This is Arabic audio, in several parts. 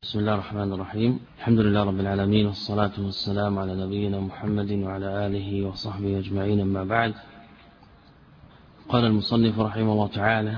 بسم الله الرحمن الرحيم. الحمد لله رب العالمين، والصلاة والسلام على نبينا محمد وعلى آله وصحبه أجمعين، أما بعد. قال المصنف رحمه الله تعالى: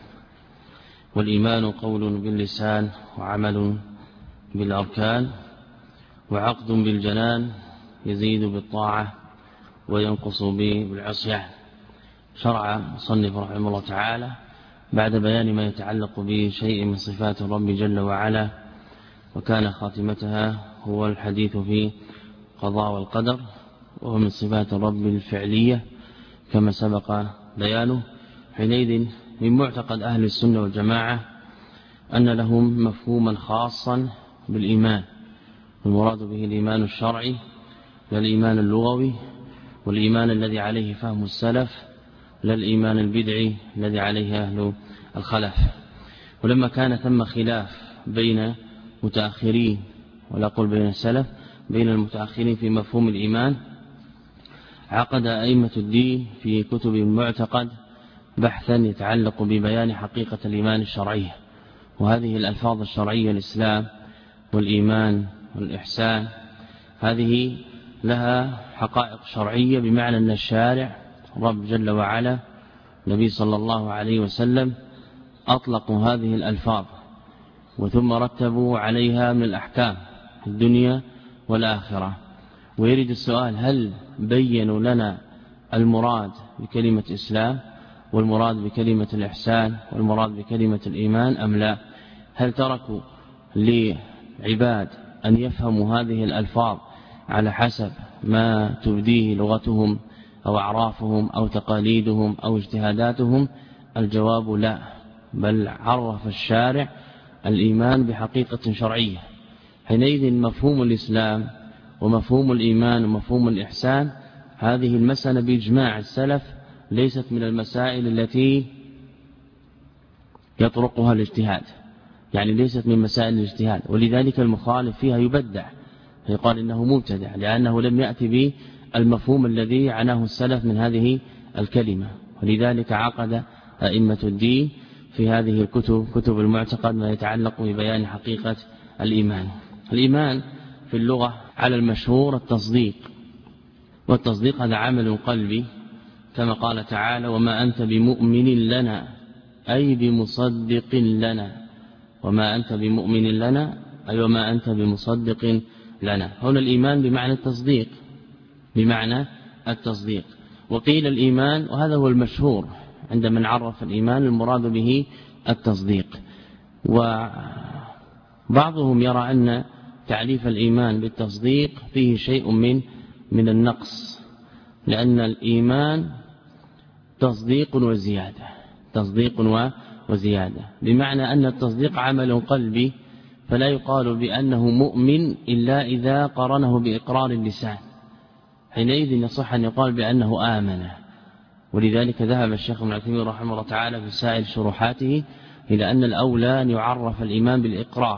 والإيمان قول باللسان وعمل بالأركان وعقد بالجنان، يزيد بالطاعة وينقص بالعصيان. شرع المصنف رحمه الله تعالى بعد بيان ما يتعلق بشيء من صفات الرب جل وعلا، وكان خاتمتها هو الحديث في قضاء والقدر، وهو من صفات الرب الفعلية كما سبق بيانه. حينئذ من معتقد أهل السنة والجماعة أن لهم مفهوما خاصا بالإيمان، المراد به الإيمان الشرعي لا الإيمان اللغوي، والإيمان الذي عليه فهم السلف لا الإيمان البدعي الذي عليه أهل الخلف. ولما كان ثم خلاف بين متأخرين، ولا أقول بين السلف، بين المتأخرين في مفهوم الإيمان، عقد أئمة الدين في كتب المعتقد بحثا يتعلق ببيان حقيقة الإيمان الشرعية. وهذه الألفاظ الشرعية، الإسلام والإيمان والإحسان، هذه لها حقائق شرعية، بمعنى أن الشارع رب جل وعلا النبي صلى الله عليه وسلم أطلقوا هذه الألفاظ، وثم رتبوا عليها من الأحكام في الدنيا والآخرة. ويريد السؤال: هل بينوا لنا المراد بكلمة إسلام، والمراد بكلمة الإحسان، والمراد بكلمة الإيمان أم لا؟ هل تركوا لعباد أن يفهموا هذه الألفاظ على حسب ما تبديه لغتهم أو أعرافهم أو تقاليدهم أو اجتهاداتهم؟ الجواب لا، بل عرف الشارع الإيمان بحقيقة شرعية. حينئذ مفهوم الإسلام ومفهوم الإيمان ومفهوم الإحسان، هذه المسألة بإجماع السلف ليست من المسائل التي يطرقها الاجتهاد، يعني ليست من مسائل الاجتهاد، ولذلك المخالف فيها يبدع، يقال إنه مبتدع، لأنه لم يأتي بالمفهوم الذي عناه السلف من هذه الكلمة. ولذلك عقد أئمة الدين في هذه الكتب، كتب المعتقد، ما يتعلق ببيان حقيقة الإيمان. الإيمان في اللغة على المشهور التصديق، والتصديق هذا عمل قلبي، كما قال تعالى: وما أنت بمؤمن لنا، أي بمصدق لنا. وما أنت بمؤمن لنا أي وما أنت بمصدق لنا. هنا الإيمان بمعنى التصديق، بمعنى التصديق. وقيل الإيمان، وهذا هو المشهور عند من عرف الإيمان، المراد به التصديق. وبعضهم يرى أن تعريف الإيمان بالتصديق فيه شيء من النقص، لأن الإيمان تصديق وزيادة، تصديق وزيادة، بمعنى أن التصديق عمل قلبي، فلا يقال بأنه مؤمن إلا إذا قرنه بإقرار اللسان، حينئذ يصح أن يقال بأنه آمن. ولذلك ذهب الشيخ ابن عثيمين رحمه الله تعالى في سائر شروحاته إلى أن الأولى أن يعرف الإيمان بالإقرار،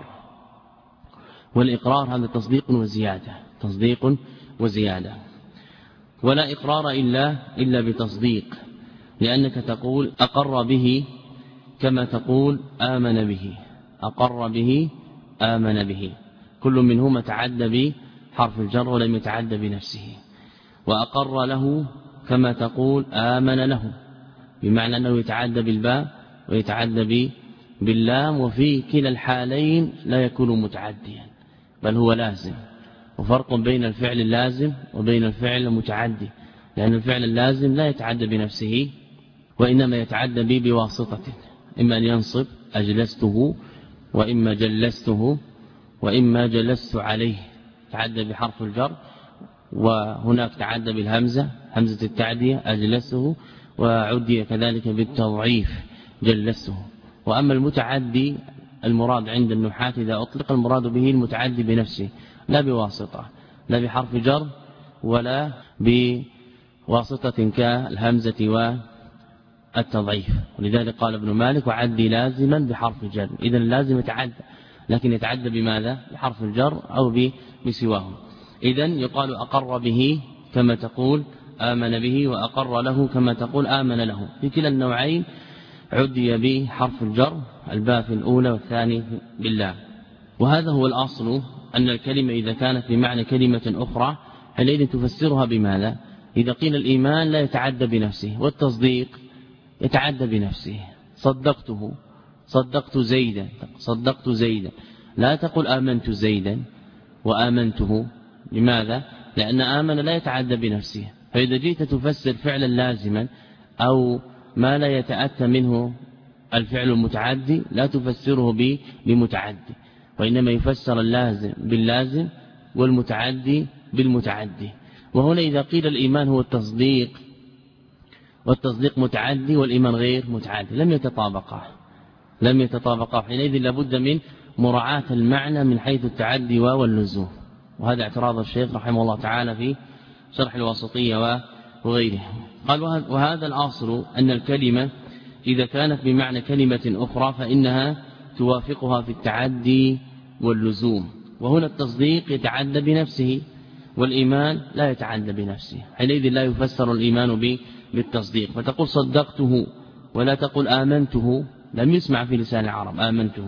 والإقرار هذا تصديق وزيادة، تصديق وزيادة. ولا إقرار إلا بتصديق، لأنك تقول أقر به كما تقول آمن به، أقر به آمن به، كل منهما تعدى بحرف الجر ولم يتعدى بنفسه. وأقر له كما تقول آمن له، بمعنى أنه يتعدى بالباء ويتعدى باللام، وفي كلا الحالين لا يكون متعديا بل هو لازم. وفرق بين الفعل اللازم وبين الفعل المتعدي، لأن الفعل اللازم لا يتعدى بنفسه، وإنما يتعدى به بواسطة، إما أن ينصب أجلسته، وإما جلسته، وإما جلست عليه، تعدى بحرف الجر. وهناك تعدى بالهمزة، همزة التعدية أجلسه، وعدي كذلك بالتضعيف جلسه. وأما المتعدي المراد عند النحاة إذا أطلق، المراد به المتعدي بنفسه، لا بواسطة، لا بحرف جر ولا بواسطة كالهمزة والتضعيف. ولذلك قال ابن مالك: وعدي لازما بحرف جر. إذن اللازم يتعدى، لكن يتعدى بماذا؟ بحرف الجر أو بسواه. إذن يقال أقر به كما تقول آمن به، وأقر له كما تقول آمن له. في كلا النوعين عدي بحرف الجر، الباء في الأولى والثاني بالله. وهذا هو الأصل أن الكلمة إذا كانت بمعنى كلمة أخرى حينئذ تفسرها بماذا؟ إذا قيل الإيمان لا يتعدى بنفسه، والتصديق يتعدى بنفسه. صدقته، صدقت زيدا، لا تقل آمنت زيدا وآمنته. لماذا؟ لأن آمن لا يتعدى بنفسه، فإذا جئت تفسر فعلا لازما أو ما لا يتأتى منه الفعل المتعدي لا تفسره بمتعدي، وإنما يفسر اللازم باللازم والمتعدي بالمتعدي. وهنا إذا قيل الإيمان هو التصديق والتصديق متعدي والإيمان غير متعدي لم يتطابقا، حينئذ لابد من مراعاة المعنى من حيث التعدي واللزوم. وهذا اعتراض الشيخ رحمه الله تعالى في شرح الواسطية وغيره. قال وهذا الأصل أن الكلمة إذا كانت بمعنى كلمة أخرى فإنها توافقها في التعدي واللزوم. وهنا التصديق يتعدى بنفسه والإيمان لا يتعدى بنفسه، حينئذ لا يفسر الإيمان بالتصديق. فتقول صدقته ولا تقول آمنته، لم يسمع في لسان العرب آمنته،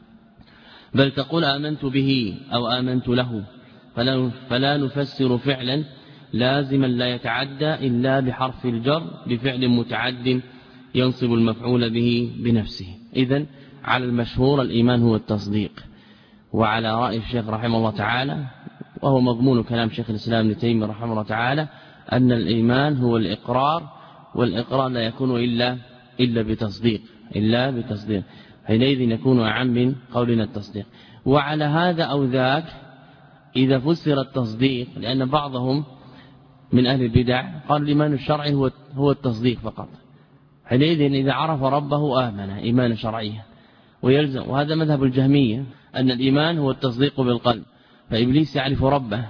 بل تقول آمنت به أو آمنت له. فلا نفسر فعلا لازما لا يتعدى إلا بحرف الجر بفعل متعد ينصب المفعول به بنفسه. إذن على المشهور الإيمان هو التصديق. وعلى رأي الشيخ رحمه الله تعالى، وهو مضمون كلام شيخ الإسلام ابن تيمية رحمه الله تعالى، أن الإيمان هو الإقرار، والإقرار لا يكون إلا بتصديق، حينئذ يكون أعم من قولنا التصديق. وعلى هذا أو ذاك إذا فسر التصديق، لأن بعضهم من أهل البدع قال الإيمان الشرعي هو التصديق فقط، حينئذ إذا عرف ربه آمن إيمان شرعيا ويلزم. وهذا مذهب الجهمية أن الإيمان هو التصديق بالقلب، فإبليس يعرف ربه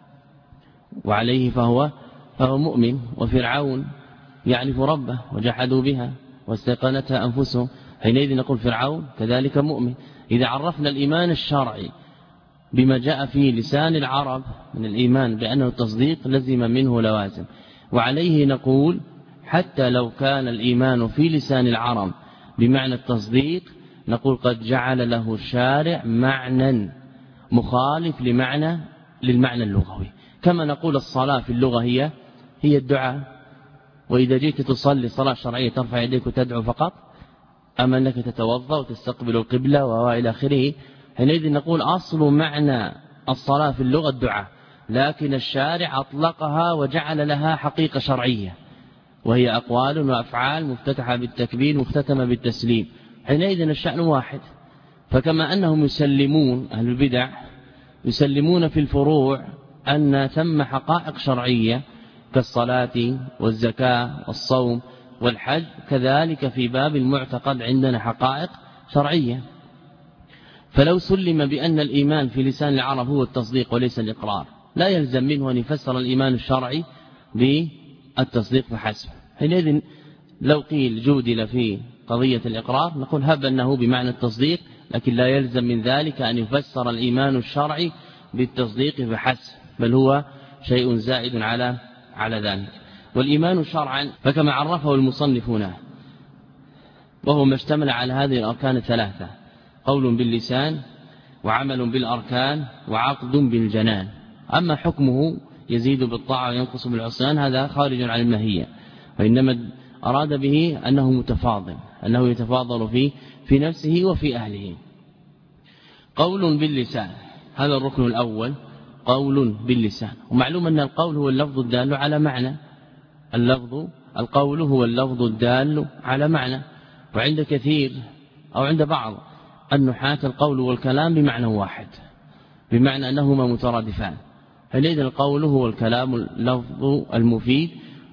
وعليه فهو مؤمن، وفرعون يعرف ربه وجحدوا بها واستيقنتها أنفسهم، حينئذ نقول فرعون كذلك مؤمن. إذا عرفنا الإيمان الشرعي بما جاء في لسان العرب من الإيمان بأنه التصديق لزم منه لوازم، وعليه نقول حتى لو كان الإيمان في لسان العرب بمعنى التصديق نقول قد جعل له الشارع معنى مخالف للمعنى اللغوي. كما نقول الصلاة في اللغة هي الدعاء، وإذا جئت تصلي صلاة شرعية ترفع يديك وتدعو فقط، أما أنك تتوضأ وتستقبل القبلة وإلى آخره، حينئذ نقول أصل معنى الصلاة في اللغة الدعاء، لكن الشارع أطلقها وجعل لها حقيقة شرعية، وهي أقوال وأفعال مفتتحة بالتكبير مختتمة بالتسليم، حينئذ الشأن واحد. فكما أنهم يسلمون أهل البدع يسلمون في الفروع أن ثم حقائق شرعية كالصلاة والزكاة والصوم والحج، كذلك في باب المعتقد عندنا حقائق شرعية. فلو سلم بأن الإيمان في لسان العرب هو التصديق وليس الإقرار، لا يلزم منه أن يفسر الإيمان الشرعي بالتصديق فحسب. حينئذ لو قيل جودل في قضية الإقرار نقول هب أنه بمعنى التصديق، لكن لا يلزم من ذلك أن يفسر الإيمان الشرعي بالتصديق فحسب، بل هو شيء زائد على ذلك. والإيمان شرعا فكما عرفه المصنفون وهو ما اشتمل على هذه الأركان الثلاثة: قول باللسان وعمل بالأركان وعقد بالجنان. أما حكمه يزيد بالطاعة وينقص بالعصيان هذا خارج عن الماهية، وإنما أراد به أنه متفاضل، أنه يتفاضل في نفسه وفي أهله. قول باللسان هذا الركن الأول، قول باللسان. ومعلوم أن القول هو اللفظ الدال على معنى، القول هو اللفظ الدال على معنى. وعند كثير أو عند بعض النحاة القول والكلام بمعنى واحد، بمعنى أنهما مترادفان، فلذا القول هو الكلام اللفظ المفيد،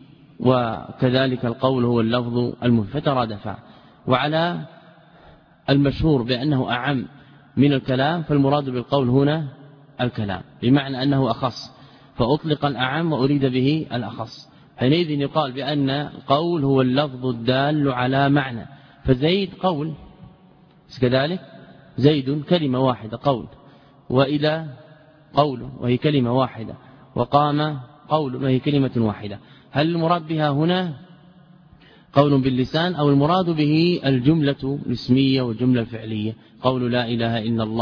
وكذلك القول هو اللفظ المفيد، فترادفا. وعلى المشهور بأنه أعم من الكلام، فالمراد بالقول هنا الكلام، بمعنى أنه أخص، فأطلق الأعم وأريد به الأخص. حينئذ يقال بأن القول هو اللفظ الدال على معنى، فزيد قول كذلك، زيد كلمة واحدة قول، وإلى قول وهي كلمة واحدة، وقام قول وهي كلمة واحدة. هل المراد بها هنا قول باللسان، أو المراد به الجملة الاسمية والجملة الفعلية؟ قول لا إله إلا الله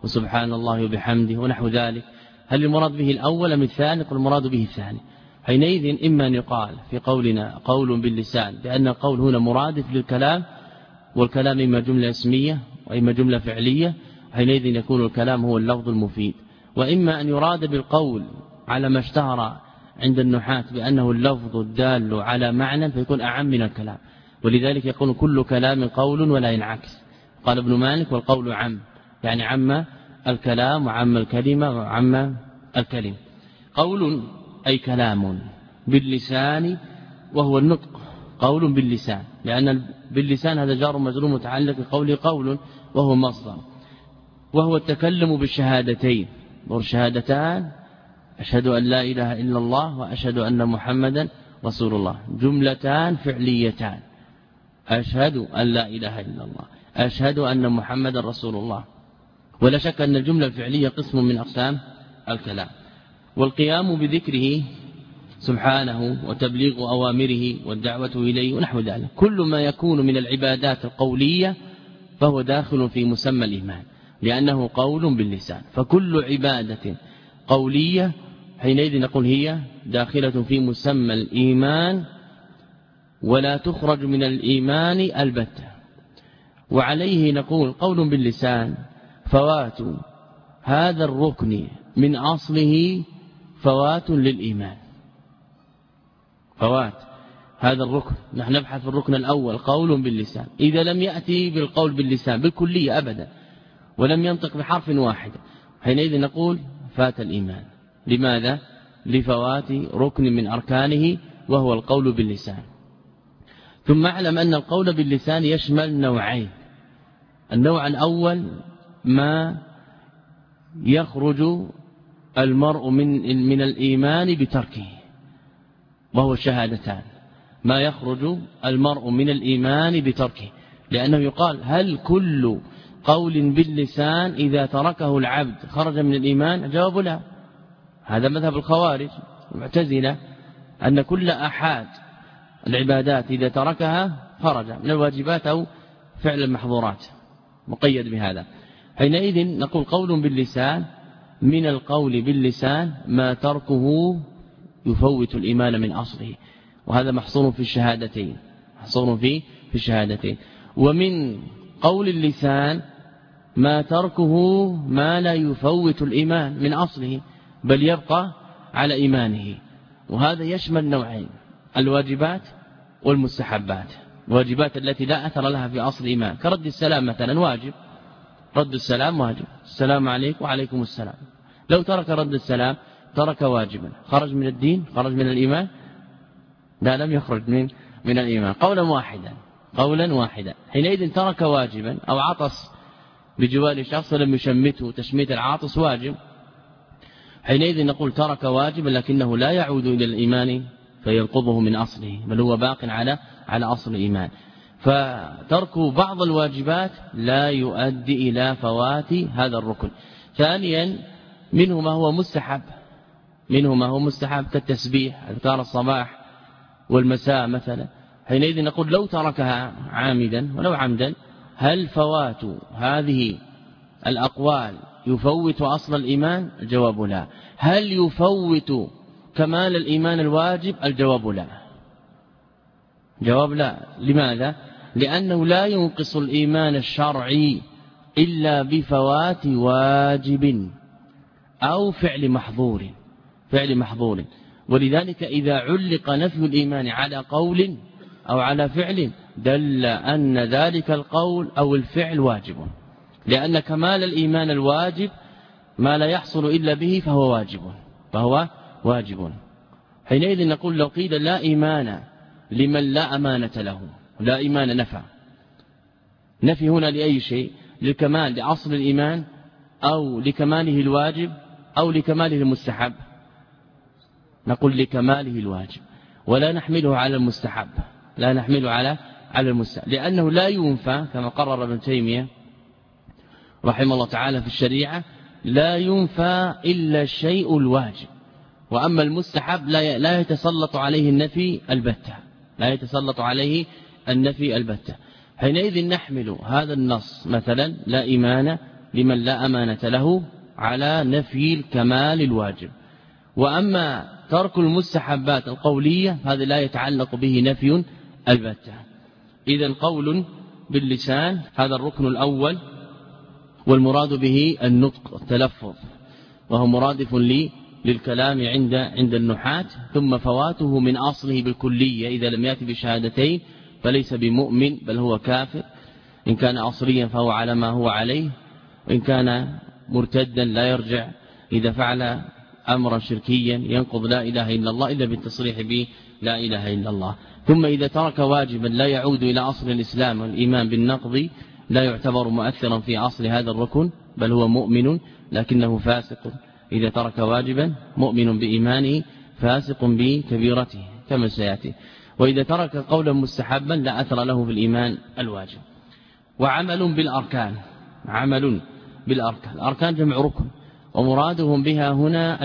وسبحان الله وبحمده ونحو ذلك. هل المراد به الأول أم الثاني؟ قل المراد به الثاني. حينئذ إما أن يقال في قولنا قول باللسان بأن القول هنا مرادف للكلام، والكلام إما جملة اسمية وإما جملة فعلية، حينئذ يكون الكلام هو اللفظ المفيد. وإما أن يراد بالقول على ما اشتهر عند النحاة بأنه اللفظ الدال على معنى فيكون أعم من الكلام، ولذلك يكون كل كلام قول ولا ينعكس. قال ابن مالك والقول عم، يعني عم الكلام وعم الكلمة وعم الكلمة. قول أي كلام باللسان وهو النطق، قول باللسان، لأن باللسان هذا جار مجرور متعلق بقوله قول وهو مصدر، وهو التكلم بالشهادتين، والشهادتان أشهد أن لا إله إلا الله وأشهد أن محمدا رسول الله، جملتان فعليتان، أشهد أن لا إله إلا الله، أشهد أن محمدا رسول الله. ولا شك أن الجملة الفعلية قسم من أقسام الكلام. والقيام بذكره سبحانه وتبليغ أوامره والدعوة إليه ونحو ذلك، كل ما يكون من العبادات القولية فهو داخل في مسمى الإيمان، لأنه قول باللسان. فكل عبادة قولية حينئذ نقول هي داخلة في مسمى الإيمان ولا تخرج من الإيمان البتة. وعليه نقول قول باللسان فوات هذا الركن من أصله فوات للإيمان، فوات هذا الركن. نحن نبحث في الركن الأول قول باللسان، إذا لم يأتي بالقول باللسان بالكلية أبدا ولم ينطق بحرف واحد حينئذ نقول فات الإيمان. لماذا؟ لفوات ركن من أركانه وهو القول باللسان. ثم اعلم أن القول باللسان يشمل نوعين. النوع الأول ما يخرج المرء من الإيمان بتركه وهو الشهادتان، ما يخرج المرء من الإيمان بتركه، لأنه يقال هل كل قول باللسان إذا تركه العبد خرج من الإيمان؟ جواب لا. هذا مذهب الخوارج المعتزلة، أن كل أحد العبادات إذا تركها خرج من الواجبات أو فعل المحظورات، مقيد بهذا. حينئذ نقول قول باللسان، من القول باللسان ما تركه يفوت الإيمان من أصله، وهذا محصور في الشهادتين، محصور في الشهادتين. ومن قول اللسان ما تركه ما لا يفوت الإيمان من أصله بل يبقى على إيمانه، وهذا يشمل نوعين: الواجبات والمستحبات. الواجبات التي لا أثر لها في أصل الإيمان كرد السلام مثلا واجب، رد السلام واجب، السلام عليكم وعليكم السلام. لو ترك رد السلام ترك واجبا، خرج من الدين، خرج من الإيمان؟ لا، لم يخرج من الإيمان، قولا واحدا. حينئذ ترك واجبا، أو عطس بجوار شخص لم يشمته تشميت العاطس واجب، حينئذ نقول ترك واجبا لكنه لا يعود إلى الإيمان فينقضه من أصله، بل هو باق على أصل الإيمان. فترك بعض الواجبات لا يؤدي إلى فوات هذا الركن. ثانيا منه ما هو مستحب كالتسبيح، أذكار الصباح والمساء مثلا. حينئذ نقول لو تركها عامدا ولو عمدا هل فوات هذه الأقوال يفوت أصل الإيمان؟ الجواب لا. هل يفوت كمال الإيمان الواجب؟ الجواب لا. جواب لا. لماذا؟ لأنه لا ينقص الإيمان الشرعي إلا بفوات واجب أو فعل محظور. ولذلك إذا علق نفي الإيمان على قول أو على فعل دل أن ذلك القول أو الفعل واجب، لأن كمال الإيمان الواجب ما لا يحصل إلا به فهو واجب. حينئذ نقول لو قيل لا إيمان لمن لا أمانة له، لا إيمان نفي هنا لأي شيء؟ للكمال، لأصل الإيمان، أو لكماله الواجب، أو لكماله المستحب؟ نقول لكماله الواجب، ولا نحمله على المستحب، لا نحمله على المستحب، لأنه لا ينفى كما قرر ابن تيمية رحمه الله تعالى في الشريعة، لا ينفى إلا الشيء الواجب، وأما المستحب لا يتسلط عليه النفي البتة، حينئذ نحمل هذا النص مثلا لا إيمان لمن لا أمانة له على نفي الكمال الواجب. وأما ترك المستحبات القولية هذا لا يتعلق به نفي البتة. إذن قول باللسان هذا الركن الأول، والمراد به النطق التلفظ، وهو مرادف للكلام عند النحاة. ثم فواته من أصله بالكلية إذا لم يأتي بشهادتين فليس بمؤمن بل هو كافر، إن كان أصليا فهو على ما هو عليه، وإن كان مرتدا لا يرجع إذا فعل أمرا شركيا ينقض لا إله إلا الله إلا بالتصريح به لا إله إلا الله. ثم إذا ترك واجبا لا يعود إلى أصل الإسلام والإيمان بالنقض لا يعتبر مؤثرا في أصل هذا الركن بل هو مؤمن لكنه فاسق. إذا ترك واجبا مؤمن بإيمانه فاسق بكبيرته كما سيأتي. وإذا ترك قولا مستحبا لا أثر له في الإيمان الواجب. وعمل بالأركان، عمل بالأركان، الأركان جمع ركن ومرادهم بها هنا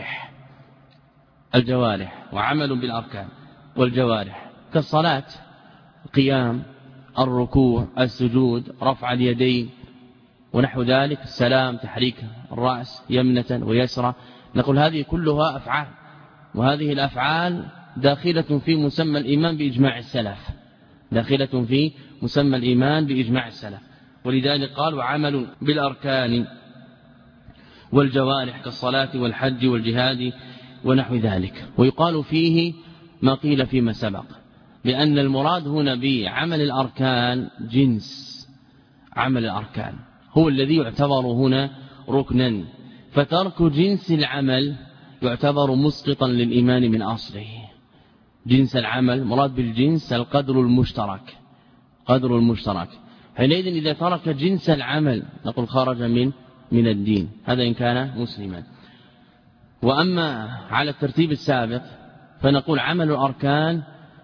الجوارح وعمل بالأركان والجوارح كالصلاة، القيام، الركوع، السجود، رفع اليدين ونحو ذلك، السلام، تحريك الرأس يمنة ويسرى. نقول هذه كلها أفعال، وهذه الأفعال داخلة في مسمى الإيمان بإجماع السلف، داخلة في مسمى الإيمان بإجماع السلف. ولذلك قال وعمل بالأركان والجوارح كالصلاة والحج والجهاد ونحو ذلك. ويقال فيه ما قيل فيما سبق، لأن المراد هنا بعمل الأركان جنس عمل الأركان هو الذي يعتبر هنا ركنا، فترك جنس العمل يعتبر مسقطا للإيمان من أصله. جنس العمل مراد بالجنس القدر المشترك، قدر المشترك. حينئذ إذا ترك جنس العمل نقول خرج من الدين، هذا إن كان مسلما. وأما على الترتيب السابق فنقول عمل الأركان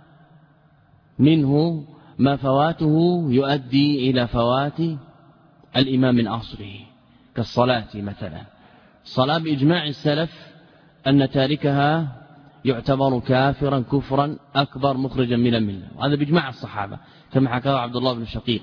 منه ما فواته يؤدي إلى فوات الإيمان من أصله، كالصلاة مثلا. الصلاة بإجماع السلف أن تاركها يعتبر كافرا كفرا أكبر مخرجا من الملة، وهذا بإجماع الصحابة كما حكاه عبد الله بن شقيق.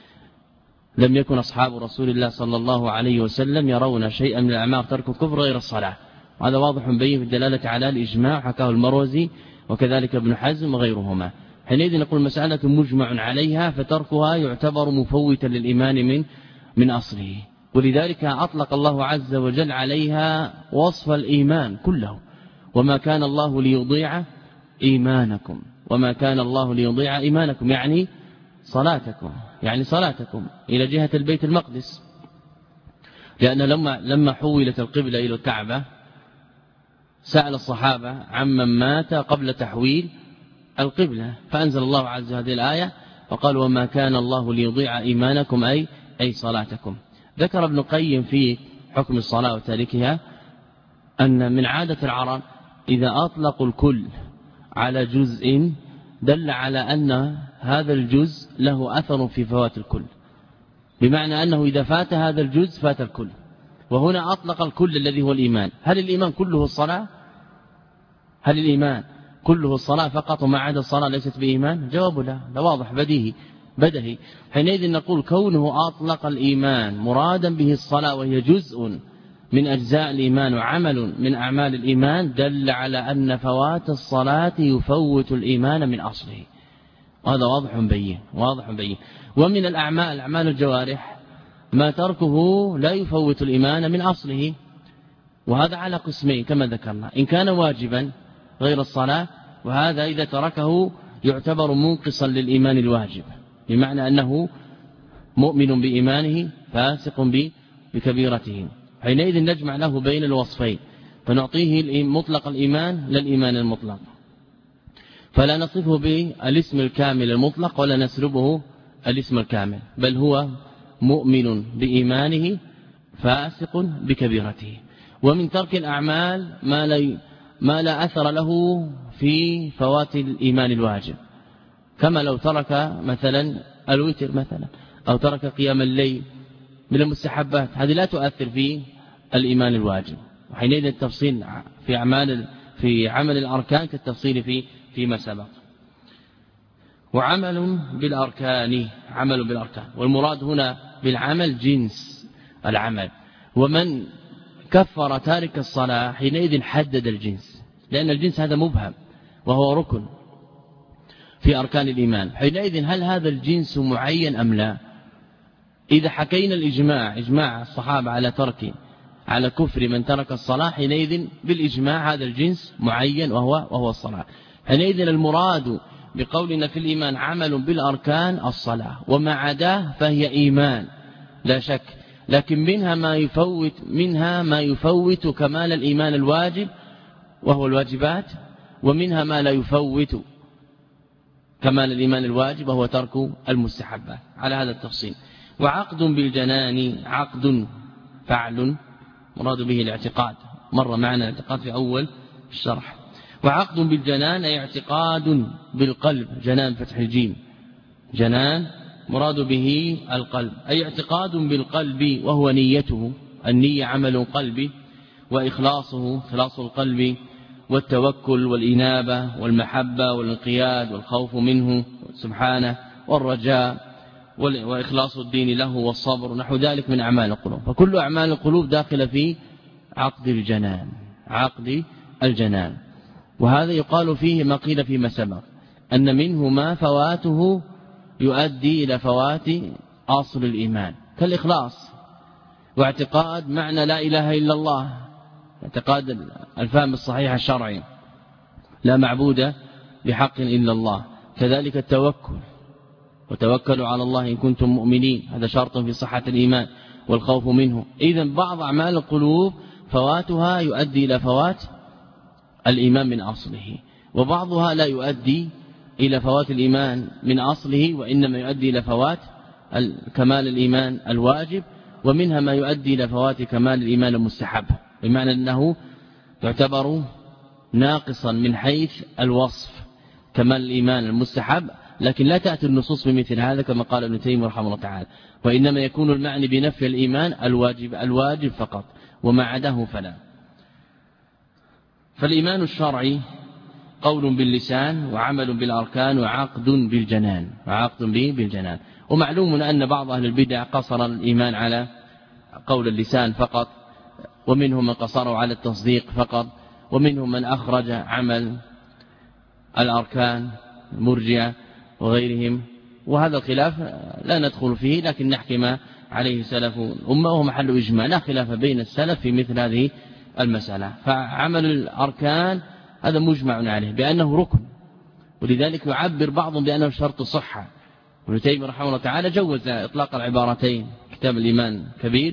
لم يكن أصحاب رسول الله صلى الله عليه وسلم يرون شيئا من الأعمال ترك الكفر غير الصلاة، وهذا واضح بين في الدلالة على الإجماع، حكاه المروزي وكذلك ابن حزم وغيرهما. حينئذ نقول مسألة مجمع عليها فتركها يعتبر مفوتا للإيمان من أصله. ولذلك أطلق الله عز وجل عليها وصف الإيمان كله، وما كان الله ليضيع إيمانكم، وما كان الله ليضيع إيمانكم يعني صلاتكم، يعني صلاتكم إلى جهة البيت المقدس. لأن لما حولت القبلة إلى الكعبة سأل الصحابة عمن مات قبل تحويل القبلة، فأنزل الله عز وجل هذه الآية فقال وما كان الله ليضيع إيمانكم أي صلاتكم. ذكر ابن القيم في حكم الصلاة وتاركها أن من عادة العرب إذا أطلقوا الكل على جزء دل على أن هذا الجزء له أثر في فوات الكل، بمعنى أنه إذا فات هذا الجزء فات الكل. وهنا أطلق الكل الذي هو الإيمان. هل الإيمان كله الصلاة؟ هل الإيمان كله الصلاة فقط وما عدا الصلاة ليست بإيمان؟ جواب لا، ده واضح بدهي. حينئذ نقول كونه أطلق الإيمان مرادا به الصلاة وهي جزء من أجزاء الإيمان وعمل من أعمال الإيمان دل على أن فوات الصلاة يفوت الإيمان من أصله، وهذا واضح بين. ومن الأعمال أعمال الجوارح ما تركه لا يفوت الإيمان من أصله، وهذا على قسمين كما ذكرنا، إن كان واجبا غير الصلاة، وهذا إذا تركه يعتبر منقصا للإيمان الواجب، بمعنى أنه مؤمن بإيمانه فاسق بكبيرته. حينئذ نجمع له بين الوصفين فنعطيه مطلق الإيمان للإيمان المطلق، فلا نصفه بالاسم الكامل المطلق ولا نسلبه الاسم الكامل، بل هو مؤمن بإيمانه فاسق بكبيرته. ومن ترك الأعمال ما لا أثر له في فوات الإيمان الواجب، كما لو ترك مثلا الوتر مثلا أو ترك قيام الليل من المستحبات، هذه لا تؤثر في الإيمان الواجب. وحينئذ التفصيل في عمل الأركان كالتفصيل فيما سبق. وعمل بالأركان، عمل بالأركان، والمراد هنا بالعمل جنس العمل. ومن كفر تارك الصلاة حينئذ حدد الجنس، لأن الجنس هذا مبهم وهو ركن في أركان الإيمان. حينئذ هل هذا الجنس معين أم لا؟ إذا حكينا إجماع الصحابة على كفر من ترك الصلاة، حينئذ بالإجماع هذا الجنس معين وهو الصلاة. حينئذ المراد بقولنا في الإيمان عمل بالأركان الصلاة، وما عداه فهي إيمان لا شك، لكن منها ما يفوت كمال الإيمان الواجب وهو الواجبات، ومنها ما لا يفوت كمال الإيمان الواجب وهو ترك المستحبات، على هذا التفصيل. وعقد بالجنان عقد فعل مراد به الاعتقاد، مر معنا الاعتقاد في أول الشرح. وعقد بالجنان أي اعتقاد بالقلب، جنان فتح الجيم، جنان مراد به القلب، أي اعتقاد بالقلب وهو نيته، النية عمل قلبي، وإخلاصه خلاص القلب، والتوكل والإنابة والمحبة والانقياد والخوف منه سبحانه، والرجاء وإخلاص الدين له، والصبر، نحو ذلك من أعمال القلوب. فكل أعمال القلوب داخل في عقد الجنان. وهذا يقال فيه ما قيل فيما سبق، أن منه ما فواته يؤدي إلى فوات أصل الإيمان، كالإخلاص واعتقاد معنى لا إله إلا الله، اعتقاد الفهم الصحيح الشرعي لا معبود بحق إلا الله. كذلك التوكل، وتوكلوا على الله إن كنتم مؤمنين، هذا شرط في صحة الإيمان، والخوف منه. إذن بعض أعمال القلوب فواتها يؤدي إلى فوات الإيمان من أصله، وبعضها لا يؤدي إلى فوات الإيمان من أصله، وإنما يؤدي إلى فوات كمال الإيمان الواجب، ومنها ما يؤدي إلى فوات كمال الإيمان المستحب، بمعنى أنه يعتبر ناقصا من حيث الوصف كمال الإيمان المستحب، لكن لا تأتي النصوص بمثل هذا كما قال ابن تيمية رحمه الله تعالى، وإنما يكون المعنى بنفي الإيمان الواجب فقط، وما عداه فلا. فالإيمان الشرعي قول باللسان، وعمل بالأركان، وعقد بالجنان. ومعلوم أن بعض أهل البدع قصر الإيمان على قول اللسان فقط، ومنهم من قصره على التصديق فقط، ومنهم من أخرج عمل الأركان، المرجئة وغيرهم. وهذا الخلاف لا ندخل فيه، لكن نحكي ما عليه سلف الأمة، وهو محل إجماع، لا خلاف بين السلف في مثل هذه المسألة. فعمل الأركان هذا مجمع عليه بأنه ركن، ولذلك يعبر بعضهم بأنه شرط صحة. ابن تيمية رحمه الله تعالى جوز إطلاق العبارتين، كتاب الإيمان كبير،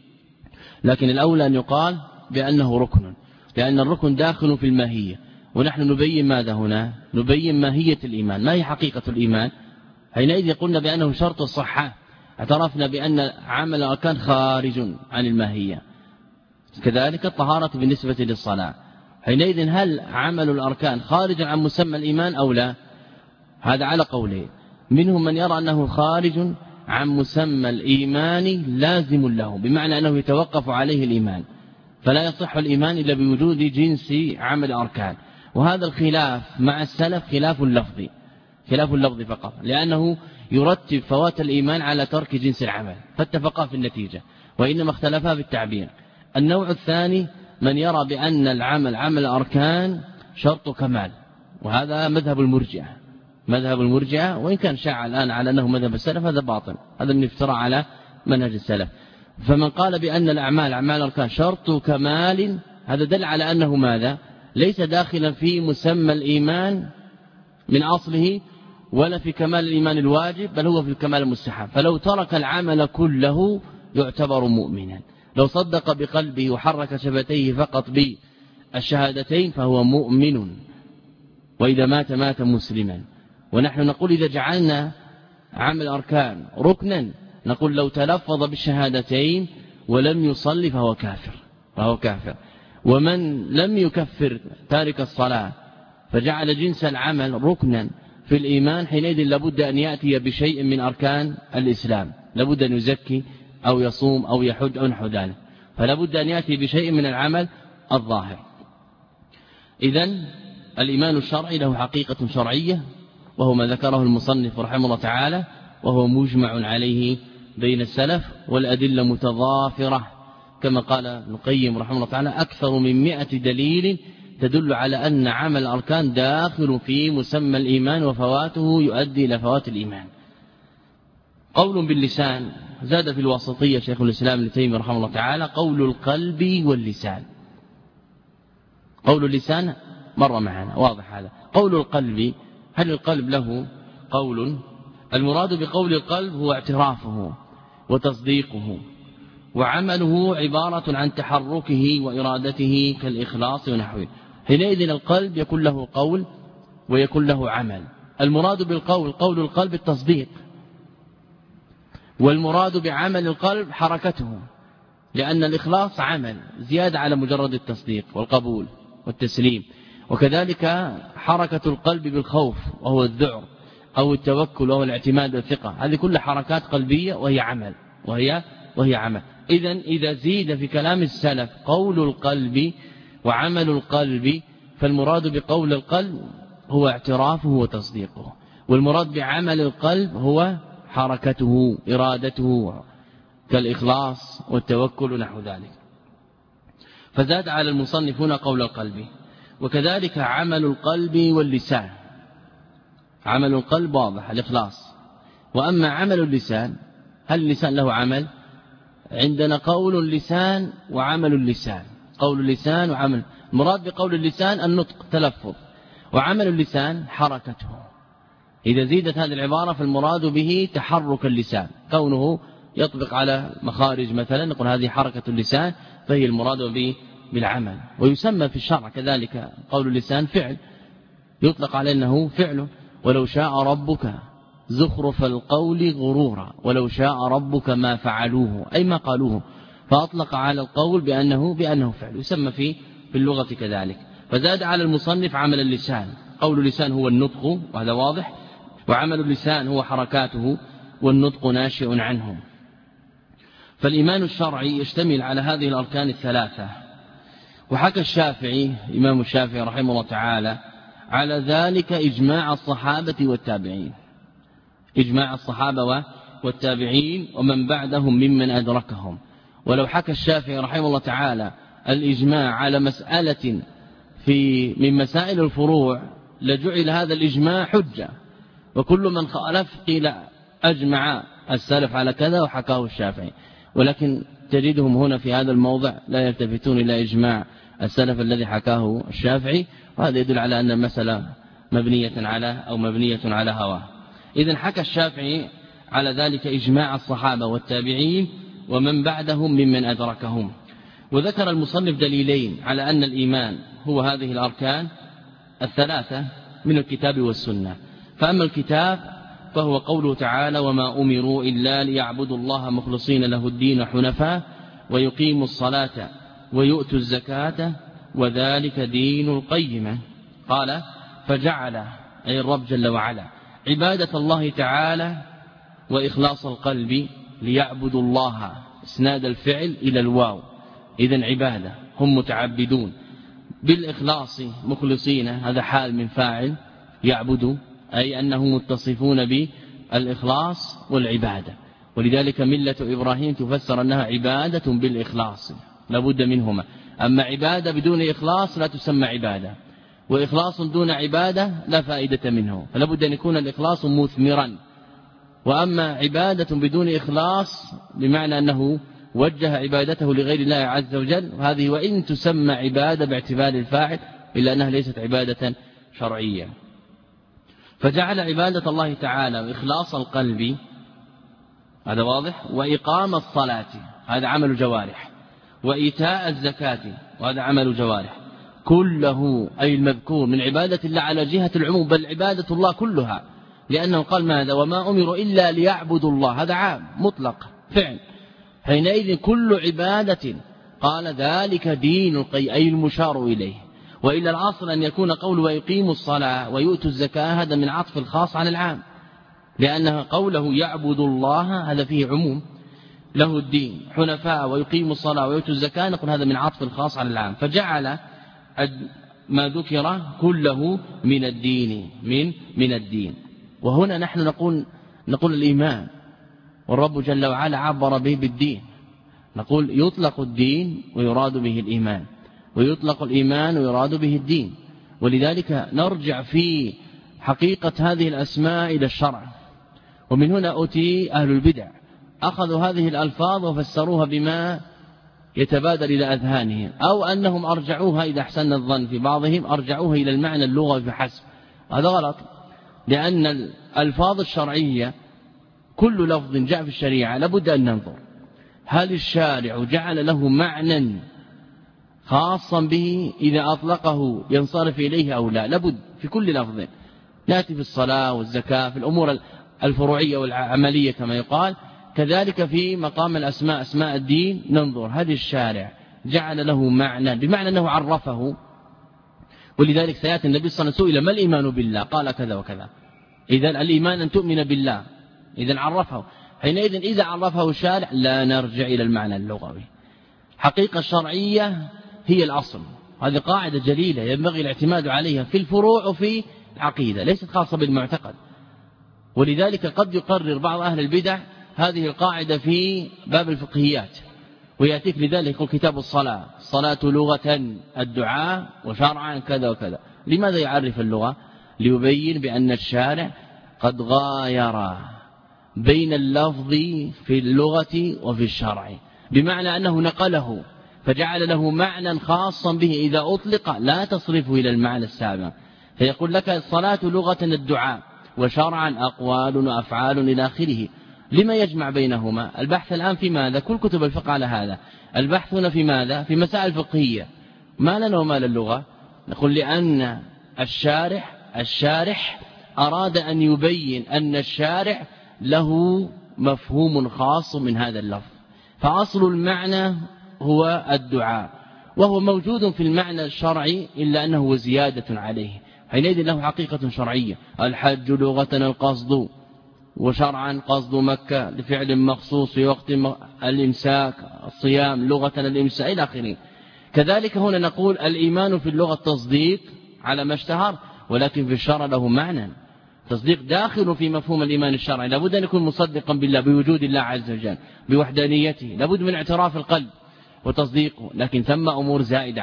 لكن الأولى أن يقال بأنه ركن، لأن الركن داخل في الماهية، ونحن نبين ماذا هنا؟ نبين ماهية الإيمان، ما هي حقيقة الإيمان. حينئذ قلنا بأنه شرط الصحة، اعترفنا بأن عمل الأركان خارج عن الماهية، كذلك الطهارة بالنسبة للصلاة. حينئذ هل عمل الأركان خارج عن مسمى الإيمان أو لا؟ هذا على قولين، منهم من يرى أنه خارج عن مسمى الإيمان لازم له، بمعنى أنه يتوقف عليه الإيمان، فلا يصح الإيمان إلا بوجود جنس عمل أركان. وهذا الخلاف مع السلف خلاف اللفظ فقط، لأنه يرتب فوات الإيمان على ترك جنس العمل، فاتفقا في النتيجة، وإنما اختلفا في التعبير. النوع الثاني من يرى بأن العمل عمل أركان شرط كمال، وهذا مذهب المرجئة، وإن كان شاع الآن على أنه مذهب السلف، هذا باطل، هذا من افتراء على منهج السلف. فمن قال بأن الأعمال أعمال أركان شرط كمال، هذا دل على أنه ماذا؟ ليس داخلا في مسمى الإيمان من أصله، ولا في كمال الإيمان الواجب، بل هو في الكمال المستحب. فلو ترك العمل كله يعتبر مؤمنا، لو صدق بقلبه وحرك شفتيه فقط بالشهادتين فهو مؤمن، وإذا مات مسلما. ونحن نقول إذا جعلنا عمل أركان ركنا، نقول لو تلفظ بالشهادتين ولم يصلي فهو كافر. ومن لم يكفر تارك الصلاة فجعل جنس العمل ركنا في الإيمان، حينئذ لابد أن يأتي بشيء من أركان الإسلام، لابد أن يزكي أو يصوم أو يحج أو نحو ذلك، فلابد أن يأتي بشيء من العمل الظاهر. إذن الإيمان الشرعي له حقيقة شرعية، وهو ما ذكره المصنف رحمه الله تعالى، وهو مجمع عليه بين السلف، والأدلة متضافرة كما قال ابن القيم رحمه الله تعالى أكثر من 100 دليل تدل على أن عمل الأركان داخل في مسمى الإيمان، وفواته يؤدي إلى فوات الإيمان. قول باللسان، زاد في الواسطية شيخ الإسلام ابن تيمية رحمه الله تعالى قول القلب واللسان. قول اللسان مر معنا واضح هذا. قول القلب، هل القلب له قول؟ المراد بقول القلب هو اعترافه وتصديقه، وعمله عبارة عن تحركه وإرادته كالإخلاص ونحوه. حينئذ القلب يكون له قول ويكون له عمل. المراد بالقول قول القلب التصديق، والمراد بعمل القلب حركته، لأن الإخلاص عمل زيادة على مجرد التصديق والقبول والتسليم. وكذلك حركة القلب بالخوف وهو الذعر، أو التوكل وهو الاعتماد والثقة، هذه كل حركات قلبية وهي عمل وهي عمل. إذا زيد في كلام السلف قول القلب وعمل القلب، فالمراد بقول القلب هو اعترافه وتصديقه، والمراد بعمل القلب هو حركته إرادته كالإخلاص والتوكل نحو ذلك. فزاد على المصنف هنا قول القلب، وكذلك عمل القلب واللسان. عمل القلب واضح الإخلاص، وأما عمل اللسان، هل اللسان له عمل؟ عندنا قول اللسان وعمل اللسان. قول اللسان وعمل، المراد بقول اللسان النطق تلفظ، وعمل اللسان حركته. إذا زيدت هذه العبارة فالمراد به تحرك اللسان، كونه يطبق على مخارج مثلا، نقول هذه حركة اللسان، فهي المراد به بالعمل. ويسمى في الشرع كذلك قول اللسان فعل، يطلق على أنه فعل. ولو شاء ربك زخرف القول غرورا ولو شاء ربك ما فعلوه، أي ما قالوه، فأطلق على القول بأنه فعل، يسمى في اللغة كذلك. فزاد على المصنف عمل اللسان. قول اللسان هو النطق، وهذا واضح، وعمل اللسان هو حركاته، والنطق ناشئ عنه. فالإيمان الشرعي يشتمل على هذه الأركان الثلاثة. وحكى الشافعي إمام الشافعي رحمه الله تعالى على ذلك إجماع الصحابة والتابعين، إجماع الصحابة والتابعين ومن بعدهم ممن أدركهم. ولو حكى الشافعي رحمه الله تعالى الإجماع على مسألة من مسائل الفروع لجعل هذا الإجماع حجة، وكل من خالف قيل أجمع السلف على كذا وحكاه الشافعي. ولكن تجدهم هنا في هذا الموضع لا يلتفتون إلى إجماع السلف الذي حكاه الشافعي، وهذا يدل على أن المسألة مبنية على هواه. إذن حكى الشافعي على ذلك إجماع الصحابة والتابعين ومن بعدهم ممن أدركهم. وذكر المصنف دليلين على أن الإيمان هو هذه الأركان الثلاثة من الكتاب والسنة. فأما الكتاب فهو قوله تعالى وما أمروا إلا ليعبدوا الله مخلصين له الدين حنفاء ويقيموا الصلاة ويؤتوا الزكاة وذلك دين القيمة. قال فجعل أي الرب جل وعلا عبادة الله تعالى وإخلاص القلب ليعبدوا الله، اسناد الفعل إلى الواو، إذن عبادة هم متعبدون، بالإخلاص مخلصين هذا حال من فاعل يعبدوا، أي أنهم متصفون بالإخلاص والعبادة. ولذلك ملة إبراهيم تفسر أنها عبادة بالإخلاص، لابد منهما. أما عبادة بدون إخلاص لا تسمى عبادة، وإخلاص دون عبادة لا فائدة منه، فلابد أن يكون الإخلاص مثمرا. وأما عبادة بدون إخلاص بمعنى أنه وجه عبادته لغير الله عز وجل، وهذه وإن تسمى عبادة باعتبار الفاعل إلا أنها ليست عبادة شرعية. فجعل عبادة الله تعالى وإخلاص القلب، هذا واضح، وإقام الصلاة هذا عمل جوارح، وإيتاء الزكاة وهذا عمل جوارح، كله أي المذكور من عبادة الله على جهة العموم، بل عبادة الله كلها، لأنه قال ماذا وما أمروا إلا ليعبدوا الله، هذا عام مطلق فعل. حينئذ كل عبادة قال ذلك دين القيم أي المشار إليه. وإلا الأصل أن يكون قول ويقيموا الصلاة ويؤتوا الزكاة هذا من عطف الخاص عن العام، لأنها قوله يعبد الله هذا فيه عموم، له الدين حنفاء ويقيموا الصلاة ويؤتوا الزكاة، نقول هذا من عطف الخاص عن العام، فجعل ما ذكر كله من الدين من الدين. وهنا نحن نقول الإيمان والرب جل وعلا عبر به بالدين. نقول يطلق الدين ويراد به الإيمان، ويطلق الإيمان ويراد به الدين. ولذلك نرجع في حقيقة هذه الأسماء إلى الشرع. ومن هنا أتي أهل البدع أخذوا هذه الألفاظ وفسروها بما يتبادر إلى أذهانهم، أو أنهم أرجعوها إذا أحسن الظن في بعضهم أرجعوها إلى المعنى اللغوي فحسب. هذا غلط، لأن الألفاظ الشرعية كل لفظ جاء في الشريعة لابد أن ننظر هل الشارع جعل له معنى خاصا به إذا أطلقه ينصرف إليه أو لا. لابد في كل لفظ، نأتي في الصلاة والزكاة في الأمور الفروعية والعملية كما يقال، كذلك في مقام الأسماء أسماء الدين ننظر هل الشارع جعل له معنى بمعنى أنه عرفه. ولذلك سيأتي النبي صلى الله عليه وسلم سئل ما الإيمان بالله قال كذا وكذا. إذن الإيمان أن تؤمن بالله، إذن عرفه. حينئذ إذا عرفه الشارع لا نرجع إلى المعنى اللغوي. حقيقة الشرعية هي الأصل، هذه قاعدة جليلة ينبغي الاعتماد عليها في الفروع وفي العقيدة، ليست خاصة بالمعتقد. ولذلك قد يقرر بعض أهل البدع هذه القاعدة في باب الفقهيات، ويأتيك لذلك يقول كتاب الصلاة لغة الدعاء وشرعا كذا وكذا. لماذا يعرف اللغة؟ ليبين بأن الشارع قد غاير بين اللفظ في اللغة وفي الشرع، بمعنى أنه نقله فجعل له معنى خاصا به إذا أطلق لا تصرفه إلى المعنى السابق. فيقول لك الصلاة لغة الدعاء وشرعا أقوال وأفعال إلى آخره. لما يجمع بينهما؟ البحث الآن في ماذا؟ كل كتب الفقه على هذا. البحث هنا في ماذا؟ في مسائل فقهية. ما لنا وما للغة؟ نقول لأن الشارح أراد أن يبين أن الشارع له مفهوم خاص من هذا اللفظ، فأصل المعنى هو الدعاء، وهو موجود في المعنى الشرعي إلا أنه زيادة عليه. حينئذ له حقيقة شرعية. الحج لغة القصد، وشرعا قصد مكة لفعل مخصوص في وقت الإمساك، الصيام لغة الإمساك إلى آخره. كذلك هنا نقول الإيمان في اللغة التصديق على ما اشتهر، ولكن في الشرع له معنى. تصديق داخل في مفهوم الإيمان الشرعي، لابد أن يكون مصدقا بالله بوجود الله عز وجل بوحدانيته، لابد من اعتراف القلب وتصديقه. لكن ثم أمور زائدة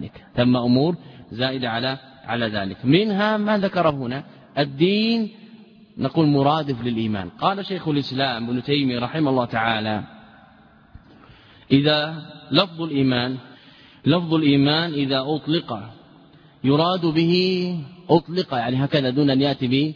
على ذلك، منها ما ذكره هنا الدين نقول مرادف للإيمان. قال شيخ الإسلام ابن تيمية رحمه الله تعالى إذا لفظ الإيمان إذا أطلق يراد به أطلق، يعني هكذا دون أن يأتي به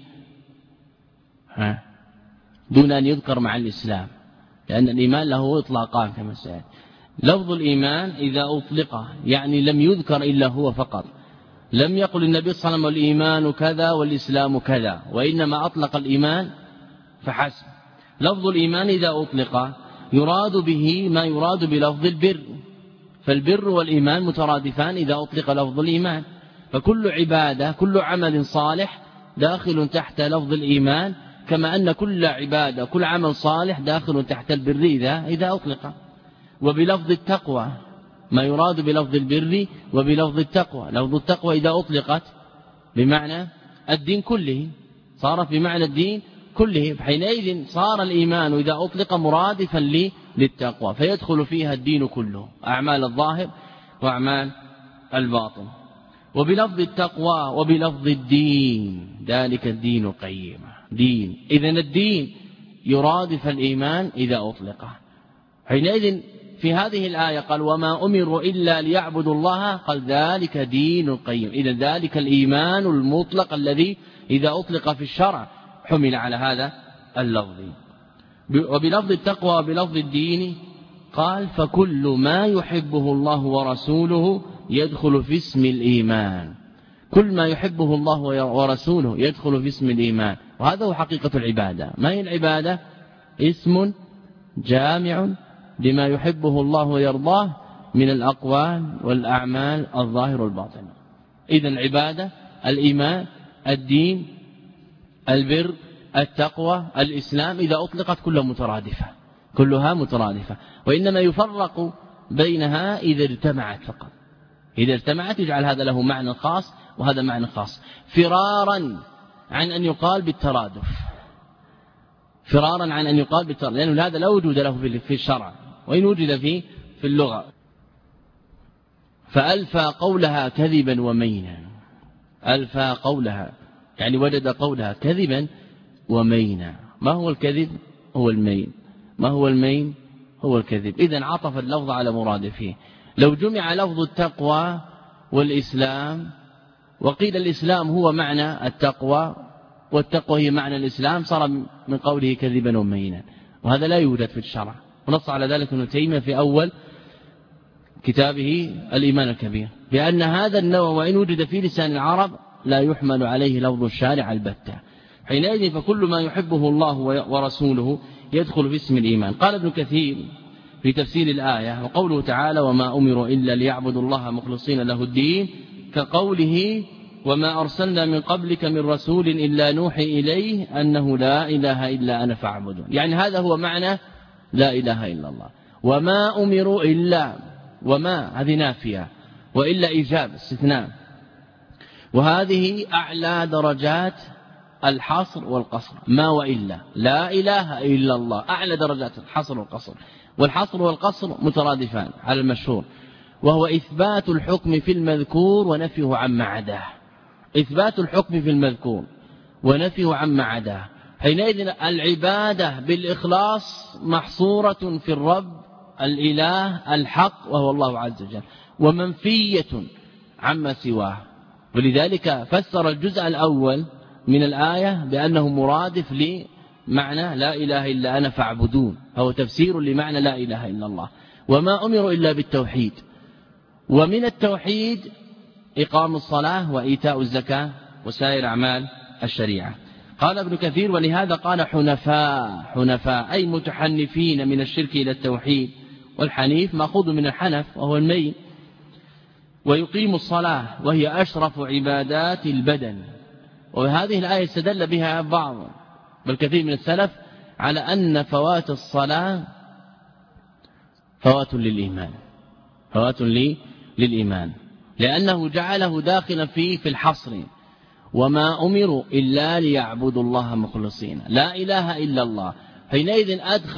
دون أن يذكر مع الإسلام، لأن الإيمان له إطلاقان كما سيأتي. لفظ الإيمان إذا أطلق يعني لم يذكر إلا هو فقط، لم يقل النبي صلى الله عليه وسلم الإيمان كذا والإسلام كذا، وإنما أطلق الإيمان فحسب. لفظ الإيمان إذا أطلق يراد به ما يراد بلفظ البر، فالبر والإيمان مترادفان إذا أطلق لفظ الإيمان. فكل عبادة كل عمل صالح داخل تحت لفظ الإيمان، كما أن كل عبادة كل عمل صالح داخل تحت البر إذا أطلق. وبلفظ التقوى ما يراد بلفظ البر وبلفظ التقوى. لفظ التقوى إذا أطلقت بمعنى الدين كله، صارت بمعنى الدين كله، حينئذ صار الإيمان إذا أطلق مرادفا للتقوى، فيدخل فيها الدين كله، أعمال الظاهر وأعمال الباطن. وبلفظ التقوى وبلفظ الدين ذلك الدين القيم دين. إذن الدين يرادف الإيمان إذا أطلق. حينئذ في هذه الآية قال وما أمروا إلا ليعبدوا الله، قال ذلك دين القيم. إذن ذلك الإيمان المطلق الذي إذا أطلق في الشرع حمل على هذا اللفظ. وبلفظ التقوى وبلفظ الدين قال فكل ما يحبه الله ورسوله يدخل في اسم الإيمان. كل ما يحبه الله ورسوله يدخل في اسم الإيمان، وهذا هو حقيقة العبادة. ما هي العبادة؟ اسم جامع لما يحبه الله ويرضاه من الأقوال والأعمال الظاهر والباطن. إذن العبادة الإيمان الدين البر التقوى الإسلام إذا أطلقت كلها مترادفة، وإنما يفرق بينها إذا اجتمعت فقط. إذا اجتمعت يجعل هذا له معنى خاص وهذا معنى خاص، فرارا عن أن يقال بالترادف، فرارا عن أن يقال بالترك، لأنه هذا لا وجود له في الشرع، وإن وجد في اللغة. فألفى قولها كذبا ومينا، ألفى قولها يعني وجد قولها كذبا ومينا. ما هو الكذب؟ هو المين. ما هو المين؟ هو الكذب. إذن عطف اللفظ على مرادفه. لو جمع لفظ التقوى والإسلام وقيل الإسلام هو معنى التقوى والتقوى هي معنى الإسلام، صار من قوله كذبا ومينا، وهذا لا يوجد في الشرع. ونص على ذلك ابن تيمية في أول كتابه الإيمان الكبير، بأن هذا النوع وإن وجد في لسان العرب لا يحمل عليه لفظ الشارع البتة. حينئذ فكل ما يحبه الله ورسوله يدخل في اسم الإيمان. قال ابن كثير في تفسير الآية: وقوله تعالى: وما أمروا إلا ليعبدوا الله مخلصين له الدين، كقوله: وما أرسلنا من قبلك من رسول إلا نوحي إليه أنه لا إله إلا أنا فاعبدون. يعني هذا هو معنى لا إله إلا الله. وما أمروا إلا، وما هذه نافية، وإلا إيجاب استثناء، وهذه أعلى درجات الحصر والقصر. ما وإلا، لا إله إلا الله أعلى درجات الحصر والقصر، والحصر والقصر مترادفان على المشهور، وهو إثبات الحكم في المذكور ونفيه عما عداه. إثبات الحكم في المذكور ونفيه عما عداه. حينئذ العبادة بالإخلاص محصورة في الرب الإله الحق وهو الله عز وجل، ومنفية عما سواه. ولذلك فسر الجزء الأول من الآية بأنه مرادف لمعنى لا إله إلا أنا فاعبدون، هو تفسير لمعنى لا إله إلا الله. وما أمروا إلا بالتوحيد، ومن التوحيد إقام الصلاة وإيتاء الزكاة وسائر أعمال الشريعة. قال ابن كثير: ولهذا قال حنفاء أي متحنفين من الشرك إلى التوحيد، والحنيف مأخوذ من الحنف وهو الميل. ويقيم الصلاة وهي أشرف عبادات البدن. وهذه الآية استدل بها بعض بل كثير من السلف على أن فوات الصلاة فوات للإيمان، فوات للإيمان، لأنه جعله داخلا في الحصر. وما أمروا إلا ليعبدوا الله مخلصين، لا إله إلا الله. حينئذ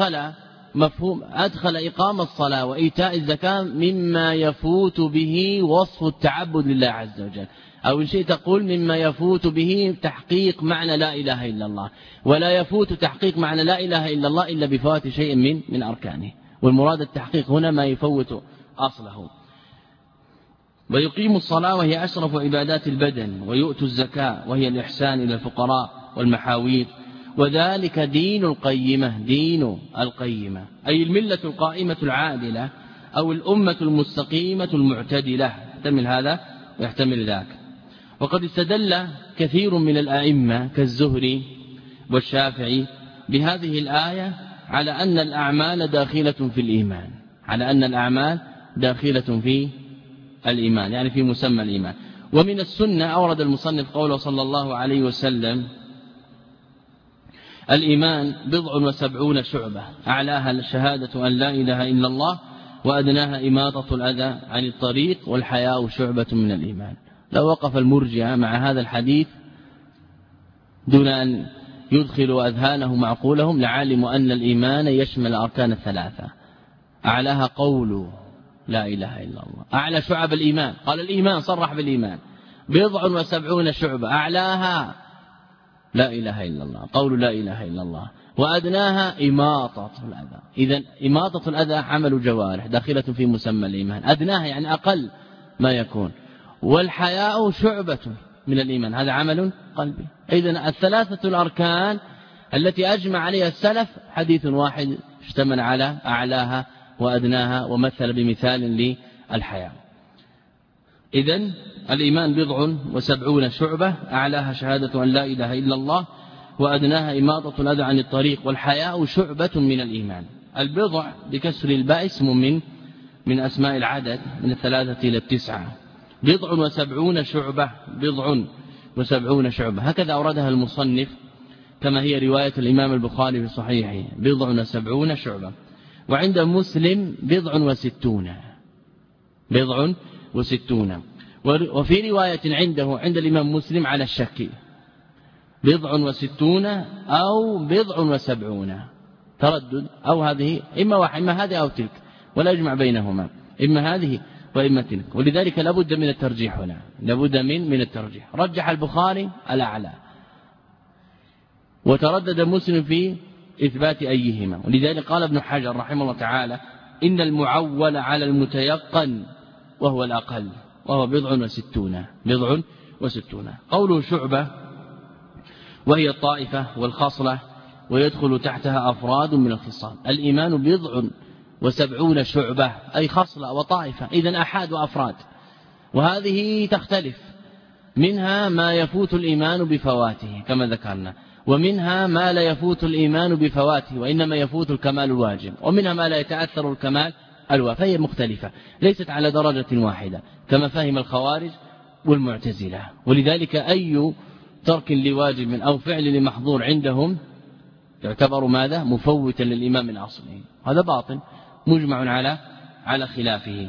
أدخل إقام الصلاة وإيتاء الزكاة مما يفوت به وصف التعبد لله عز وجل، أو إن شئت تقول مما يفوت به تحقيق معنى لا إله إلا الله. ولا يفوت تحقيق معنى لا إله إلا الله إلا بفوات شيء من أركانه، والمراد التحقيق هنا ما يفوت أصله. ويقيم الصلاة وهي أشرف عبادات البدن، ويؤتوا الزكاة وهي الإحسان إلى الفقراء والمحاوير، وذلك دين القيمة، دين القيمة أي الملة القائمة العادلة، أو الأمة المستقيمة المعتدلة، يحتمل هذا ويحتمل ذاك. وقد استدل كثير من الأئمة كالزهري والشافعي بهذه الآية على أن الأعمال داخلة في الإيمان، على أن الأعمال داخلة في الإيمان، يعني في مسمى الإيمان. ومن السنة أورد المصنف قوله صلى الله عليه وسلم: الإيمان 70 شعبة، أعلاها الشهادة أن لا إله إلا الله، وأدناها إماطة الأذى عن الطريق، والحياء شعبة من الإيمان. لو وقف المرجئة مع هذا الحديث دون أن يدخلوا أذهانهم معقولهم لعلموا أن الإيمان يشمل أركان الثلاثة. أعلاها قول لا إله إلا الله، أعلى شعب الإيمان، قال الإيمان صرح بالإيمان 70 شعبة، أعلاها لا إله إلا الله، قول لا إله إلا الله، وأدناها إماطة الأذى. إذن إماطة الأذى عمل جوارح داخلة في مسمى الإيمان، أدناها يعني أقل ما يكون. والحياء شعبة من الإيمان، هذا عمل قلبي. إذن الثلاثة الأركان التي أجمع عليها السلف حديث واحد اشتمل على أعلاها وأدناها، ومثل بمثال للحياء. إذن الإيمان 70 شعبة، أعلاها شهادة أن لا إله إلا الله، وأدناها إماطة الأذى عن الطريق، والحياء شعبة من الإيمان. البضع بكسر الباء اسم من أسماء العدد من 3 إلى 9. 70 شعبة، 70 شعبة، هكذا أوردها المصنف كما هي رواية الإمام البخاري في صحيحه، 70 شعبة. وعند مسلم 60. وفي رواية عند الإمام مسلم على الشك، 60 أو 70 تردد، أو هذه إما واحد إما هذه أو تلك، ولا يجمع بينهما، إما هذه وإما تلك. ولذلك لابد من الترجيح هنا، لابد من الترجيح. رجح البخاري الأعلى وتردد مسلم في إثبات أيهما. ولذلك قال ابن حجر رحمه الله تعالى: إن المعول على المتيقن وهو الأقل، وهو 60. قوله شعبة وهي الطائفة والخصلة، ويدخل تحتها أفراد من الخصال. الإيمان 70 شعبة، أي خصلة وطائفة، إذن أحاد وأفراد، وهذه تختلف، منها ما يفوت الإيمان بفواته كما ذكرنا، ومنها ما لا يفوت الإيمان بفواته وإنما يفوت الكمال الواجب، ومنها ما لا يتأثر الكمال الواجب، فهي مختلفة ليست على درجة واحدة كما فهم الخوارج والمعتزلة. ولذلك أي ترك لواجب أو فعل لمحظور عندهم يعتبر ماذا؟ مفوتا للإيمان من أصله، هذا باطل مجمع على خلافه.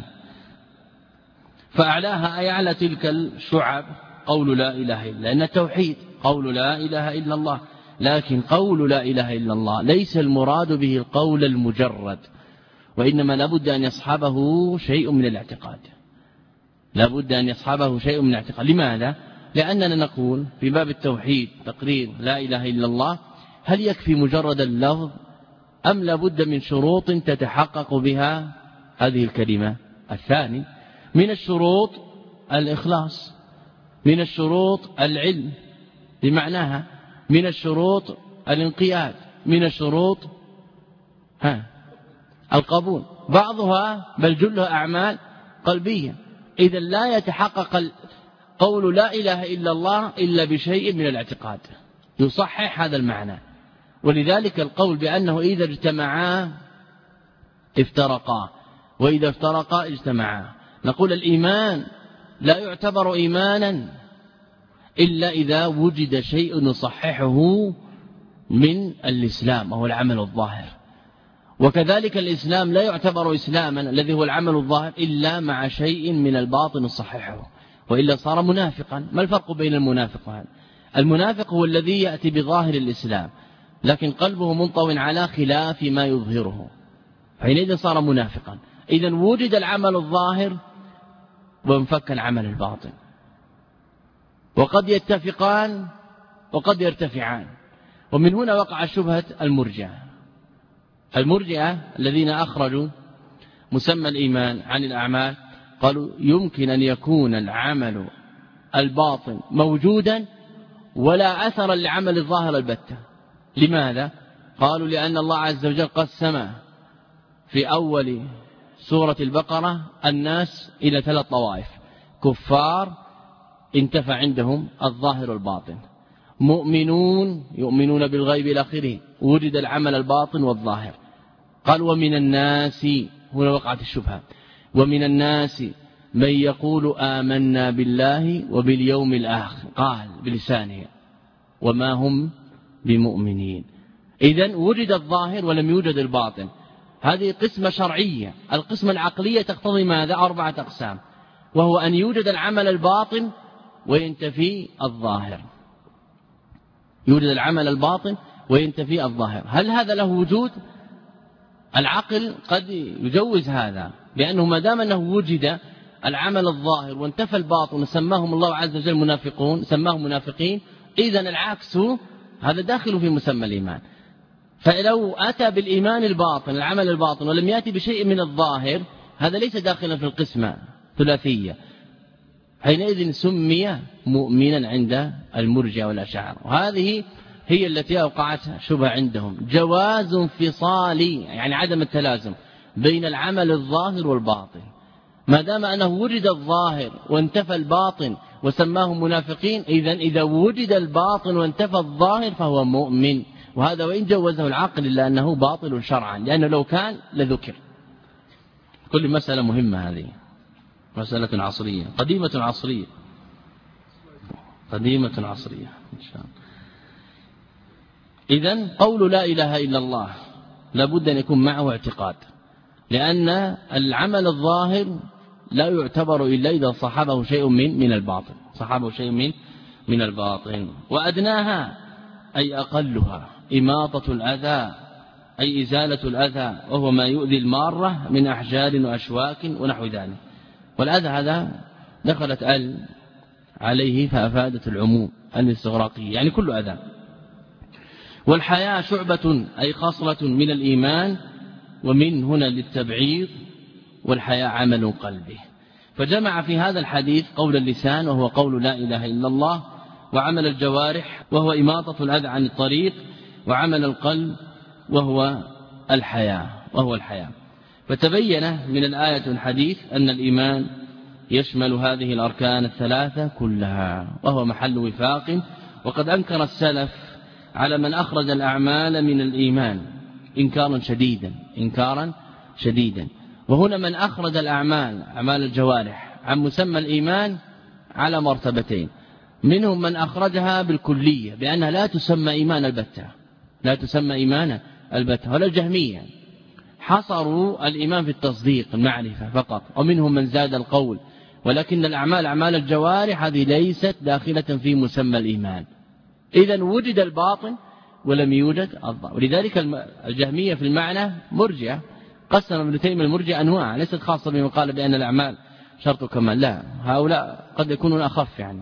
فأعلاها أي أعلى تلك الشعب قول لا إله إلا، لأن التوحيد قول لا إله إلا الله، لكن قول لا إله إلا الله ليس المراد به القول المجرد، وإنما لابد أن يصحبه شيء من الاعتقاد، لابد أن يصحبه شيء من الاعتقاد. لماذا؟ لأننا نقول في باب التوحيد تقرير لا إله إلا الله، هل يكفي مجرد اللفظ أم لابد من شروط تتحقق بها هذه الكلمة؟ الثاني من الشروط الإخلاص، من الشروط العلم بمعناها، من الشروط الانقياد، من الشروط القبول، بعضها بل جلها أعمال قلبية. إذا لا يتحقق قول لا إله إلا الله إلا بشيء من الاعتقاد يصحح هذا المعنى. ولذلك القول بأنه إذا اجتمعا افترقا وإذا افترقا اجتمعا، نقول الإيمان لا يعتبر إيمانا إلا إذا وجد شيء يصححه من الإسلام وهو العمل الظاهر، وكذلك الإسلام لا يعتبر إسلاما الذي هو العمل الظاهر إلا مع شيء من الباطن يصححه، وإلا صار منافقا. ما الفرق بين المنافق وهذا؟ المنافق هو الذي يأتي بظاهر الإسلام لكن قلبه منطو على خلاف ما يظهره، حينئذ صار منافقا. إذن وجد العمل الظاهر وانفك العمل الباطن، وقد يتفقان وقد يرتفعان. ومن هنا وقع شبهة المرجئة الذين أخرجوا مسمى الإيمان عن الأعمال، قالوا يمكن أن يكون العمل الباطن موجودا ولا أثر لعمل الظاهر البتة. لماذا؟ قالوا لأن الله عز وجل قسم في أول سورة البقرة الناس إلى 3 طوائف: كفار انتفى عندهم الظاهر والباطن، مؤمنون يؤمنون بالغيب إلى آخره وجد العمل الباطن والظاهر. قال ومن الناس، هنا وقعت الشبهة، ومن الناس من يقول آمنا بالله وباليوم الآخر، قال بلسانه وما هم بمؤمنين. إذن وجد الظاهر ولم يوجد الباطن، هذه قسمة شرعية. القسمة العقلية تقتضي ماذا؟ 4 أقسام، وهو أن يوجد العمل الباطن وينتفي الظاهر، يوجد العمل الباطن وينتفي الظاهر. هل هذا له وجود؟ العقل قد يجوز هذا، لأنه ما دام أنه وجد العمل الظاهر وانتفى الباطن وسماهم الله عز وجل منافقون، سماهم منافقين، إذن العكس هذا داخل في مسمى الإيمان. فلو أتى بالإيمان الباطن العمل الباطن ولم يأتي بشيء من الظاهر، هذا ليس داخلا في القسمة ثلاثية، حينئذ سمي مؤمنا عند المرجئة والأشاعرة. وهذه هي التي أوقعت شبهة عندهم، جواز انفصال يعني عدم التلازم بين العمل الظاهر والباطن. ما دام أنه وجد الظاهر وانتفى الباطن وسماهم منافقين، إذا وجد الباطن وانتفى الظاهر فهو مؤمن. وهذا وإن جوزه العقل إلا أنه باطل شرعا، لأنه لو كان لذكر. كل مسألة مهمة، هذه مسألة عصرية قديمة عصرية إن شاء الله. إذن قول لا إله إلا الله لابد أن يكون معه اعتقاد، لأن العمل الظاهر لا يعتبر إلا إذا صحبه شيء من الباطن، صحبه شيء من الباطن. وأدناها أي أقلها، إماطة الأذى أي إزالة الأذى، وهو ما يؤذي المارة من أحجار وأشواك ونحو ذلك. والأذى هذا دخلت عليه فأفادت العموم الاستغراقي، يعني كل أذى. والحياء شعبة أي خصلة من الإيمان، ومن هنا للتبعيض، والحياء عمل قلبه. فجمع في هذا الحديث قول اللسان وهو قول لا إله إلا الله، وعمل الجوارح وهو إماطة الأذى عن الطريق، وعمل القلب وهو الحياء. فتبين من الآية والحديث أن الإيمان يشمل هذه الأركان الثلاثة كلها، وهو محل وفاق. وقد أنكر السلف على من أخرج الأعمال من الإيمان إنكارا شديدا. وهنا من أخرج أعمال الجوارح عن مسمى الإيمان على مرتبتين، منهم من أخرجها بالكلية بأنها لا تسمى إيمان البتة، ولا الجهمية حصروا الإيمان في التصديق المعرفة فقط، ومنهم من زاد القول، ولكن أعمال الجوارح هذه ليست داخلة في مسمى الإيمان. إذن وجد الباطن ولم يوجد الظاهر. ولذلك الجهمية في المعنى مرجئة، قسم ابن تيمية المرجئة أنواع ليست خاصة بمن قال بأن الأعمال شرط كمال، لا، هؤلاء قد يكونون أخف يعني.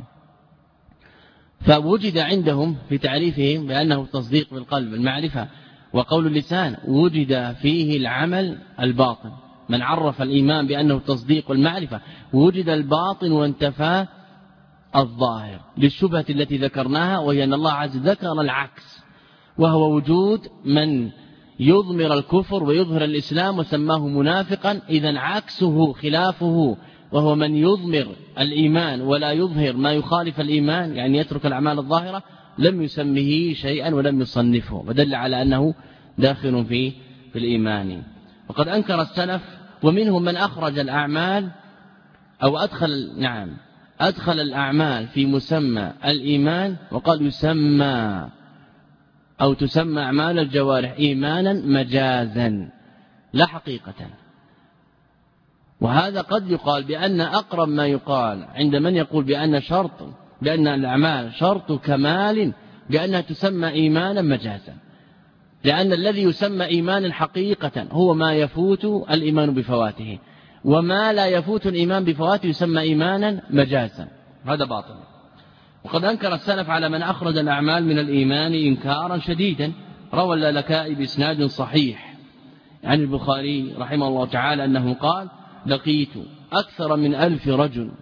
فوجد عندهم في تعريفهم بأنه تصديق بالقلب المعرفة وقول اللسان، وجد فيه العمل الباطن. من عرف الإيمان بأنه تصديق والمعرفة وجد الباطن وانتفى الظاهر، للشبهة التي ذكرناها، وهي أن الله عز وجل ذكر العكس، وهو وجود من يضمر الكفر ويظهر الإسلام وسماه منافقا. إذن عكسه خلافه، وهو من يضمر الإيمان ولا يظهر ما يخالف الإيمان، يعني يترك الأعمال الظاهرة، لم يسمه شيئا ولم يصنفه، ودل على أنه داخل في الإيمان. وقد أنكر السلف، ومنهم من أخرج الأعمال أو أدخل الأعمال في مسمى الإيمان، وقال يسمى أو تسمى أعمال الجوارح إيمانا مجازا لا حقيقة. وهذا قد يقال بأن أقرب ما يقال عند من يقول بأن الأعمال شرط كمال بأنها تسمى إيمانا مجازا، لأن الذي يسمى إيمانا حقيقة هو ما يفوت الإيمان بفواته، وما لا يفوت الإيمان بفواته يسمى إيمانا مجازا، هذا باطل. وقد أنكر السلف على من أخرج الأعمال من الإيمان إنكارا شديدا. روى اللالكائي بإسناد صحيح عن البخاري رحمه الله تعالى أنه قال: لقيت أكثر من 1000 رجل،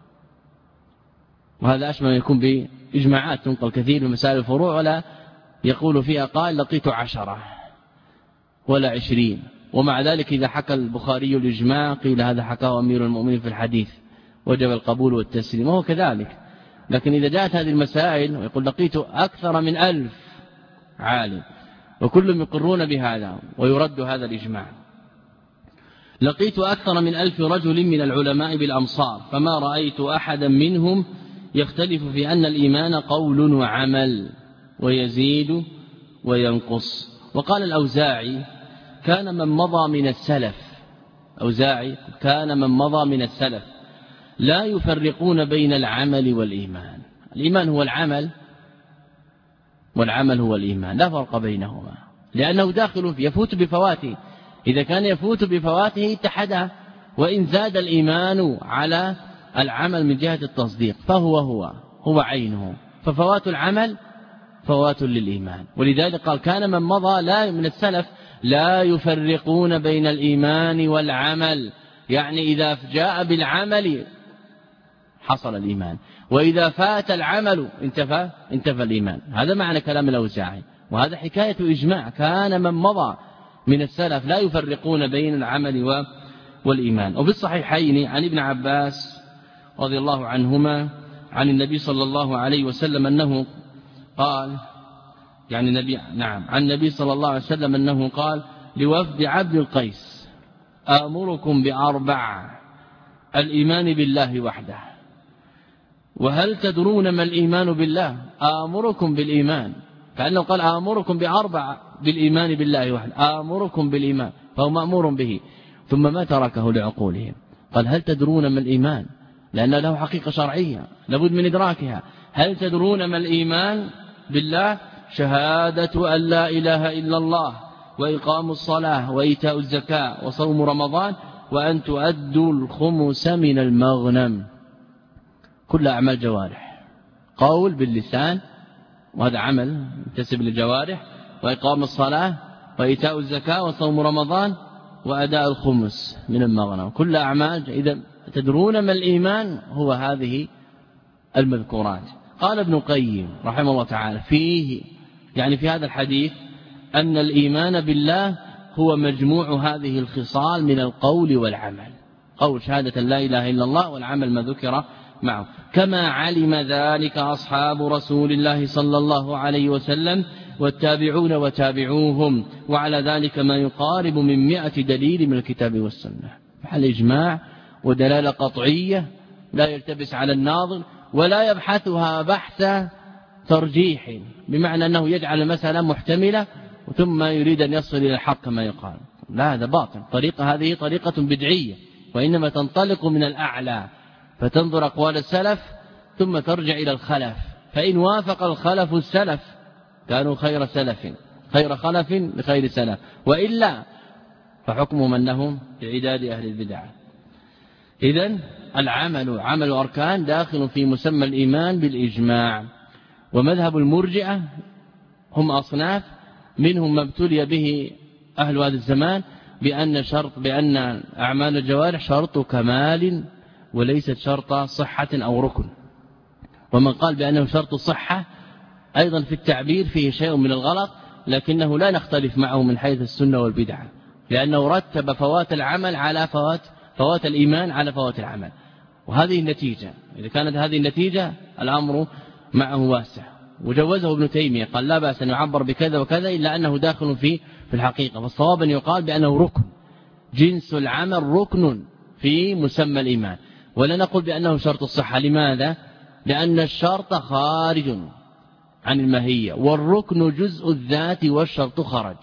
وهذا أشبه يكون بإجماعات تنقل كثير من مسائل الفروع، ولا يقول فيها قال لقيت 10 ولا 20. ومع ذلك إذا حكى البخاري الإجماع قيل هذا حكاه أمير المؤمنين في الحديث، وجب القبول والتسليم، وهو كذلك. لكن إذا جاءت هذه المسائل ويقول لقيت أكثر من 1000 عالم، وكلهم يقرون بهذا ويرد هذا الإجماع. لقيت أكثر من 1000 رجل من العلماء بالأمصار، فما رأيت أحدا منهم يختلف في أن الإيمان قول وعمل ويزيد وينقص. وقال الأوزاعي: كان من مضى من السلف لا يفرقون بين العمل والإيمان. الإيمان هو العمل والعمل هو الإيمان، لا فرق بينهما، لأنه داخل يفوت بفواته. إذا كان يفوت بفواته اتحدها، وإن زاد الإيمان على العمل من جهة التصديق فهو عينه، ففوات العمل فوات للإيمان. ولذلك قال: كان من مضى من السلف لا يفرقون بين الإيمان والعمل، يعني إذا جاء بالعمل حصل الإيمان، وإذا فات العمل انتفى الإيمان. هذا معنى كلام الأوزاعي، وهذا حكاية إجماع. كان من مضى من السلف لا يفرقون بين العمل والإيمان. وفي الصحيحين عن ابن عباس رضي الله عنهما عن النبي صلى الله عليه وسلم أنه قال، عن النبي صلى الله عليه وسلم أنه قال لوفد عبد القيس: آمركم ب4: الإيمان بالله وحده. وهل تدرون ما الإيمان بالله؟ آمركم بالإيمان، كأنه قال آمركم ب4 بالإيمان بالله وحده، آمركم بالإيمان، فهو مأمور به. ثم ما تركه لعقولهم، قال: هل تدرون ما الإيمان؟ لأن له حقيقة شرعية لابد من إدراكها. هل تدرون ما الإيمان بالله؟ شهادة أن لا إله إلا الله وإقام الصلاة وإيتاء الزكاة وصوم رمضان وأن تؤدوا الخمس من المغنم. كل أعمال جوارح، قول باللسان وهذا عمل ينتسب للجوارح، وإقام الصلاة وإيتاء الزكاة وصوم رمضان وأداء الخمس من المغنم، كل أعمال. إذا تدرون ما الإيمان؟ هو هذه المذكورات. قال ابن القيم رحمه الله تعالى فيه، يعني في هذا الحديث، أن الإيمان بالله هو مجموع هذه الخصال من القول والعمل، قول شهادة لا إله إلا الله والعمل ما ذكر معه، كما علم ذلك أصحاب رسول الله صلى الله عليه وسلم والتابعون وتابعوهم، وعلى ذلك ما يقارب من 100 دليل من الكتاب والسنة، محل إجماع ودلالة قطعية لا يلتبس على الناظر ولا يبحثها بحث ترجيح، بمعنى أنه يجعل المسألة محتملة ثم يريد أن يصل إلى الحق كما يقال، لا، هذا باطل. طريقة هذه طريقة بدعية، وإنما تنطلق من الأعلى، فتنظر أقوال السلف ثم ترجع إلى الخلف، فإن وافق الخلف السلف كانوا خير سلف، خير خلف لخير سلف، وإلا فحكمهم أنهم بعداد أهل البدع. إذن العمل عمل أركان داخل في مسمى الإيمان بالإجماع. ومذهب المرجئة هم أصناف، منهم ما ابتلي به أهل هذا الزمان بأن أعمال الجوارح شرط كمال وليست شرط صحة أو ركن، ومن قال بأنه شرط صحة أيضا في التعبير فيه شيء من الغلط، لكنه لا نختلف معه من حيث السنة والبدعة، لأنه رتب فوات العمل على فوات الإيمان على فوات العمل، وهذه النتيجة. إذا كانت هذه النتيجة الأمر معه واسع. وجوزه ابن تيمية، قال لا بأس أن يعبر بكذا وكذا إلا أنه داخل في الحقيقة، فالصواب أن يقال بأنه ركن، جنس العمل ركن في مسمى الإيمان، ولا نقول بأنه شرط الصحة. لماذا؟ لأن الشرط خارج عن الماهية، والركن جزء الذات والشرط خرج.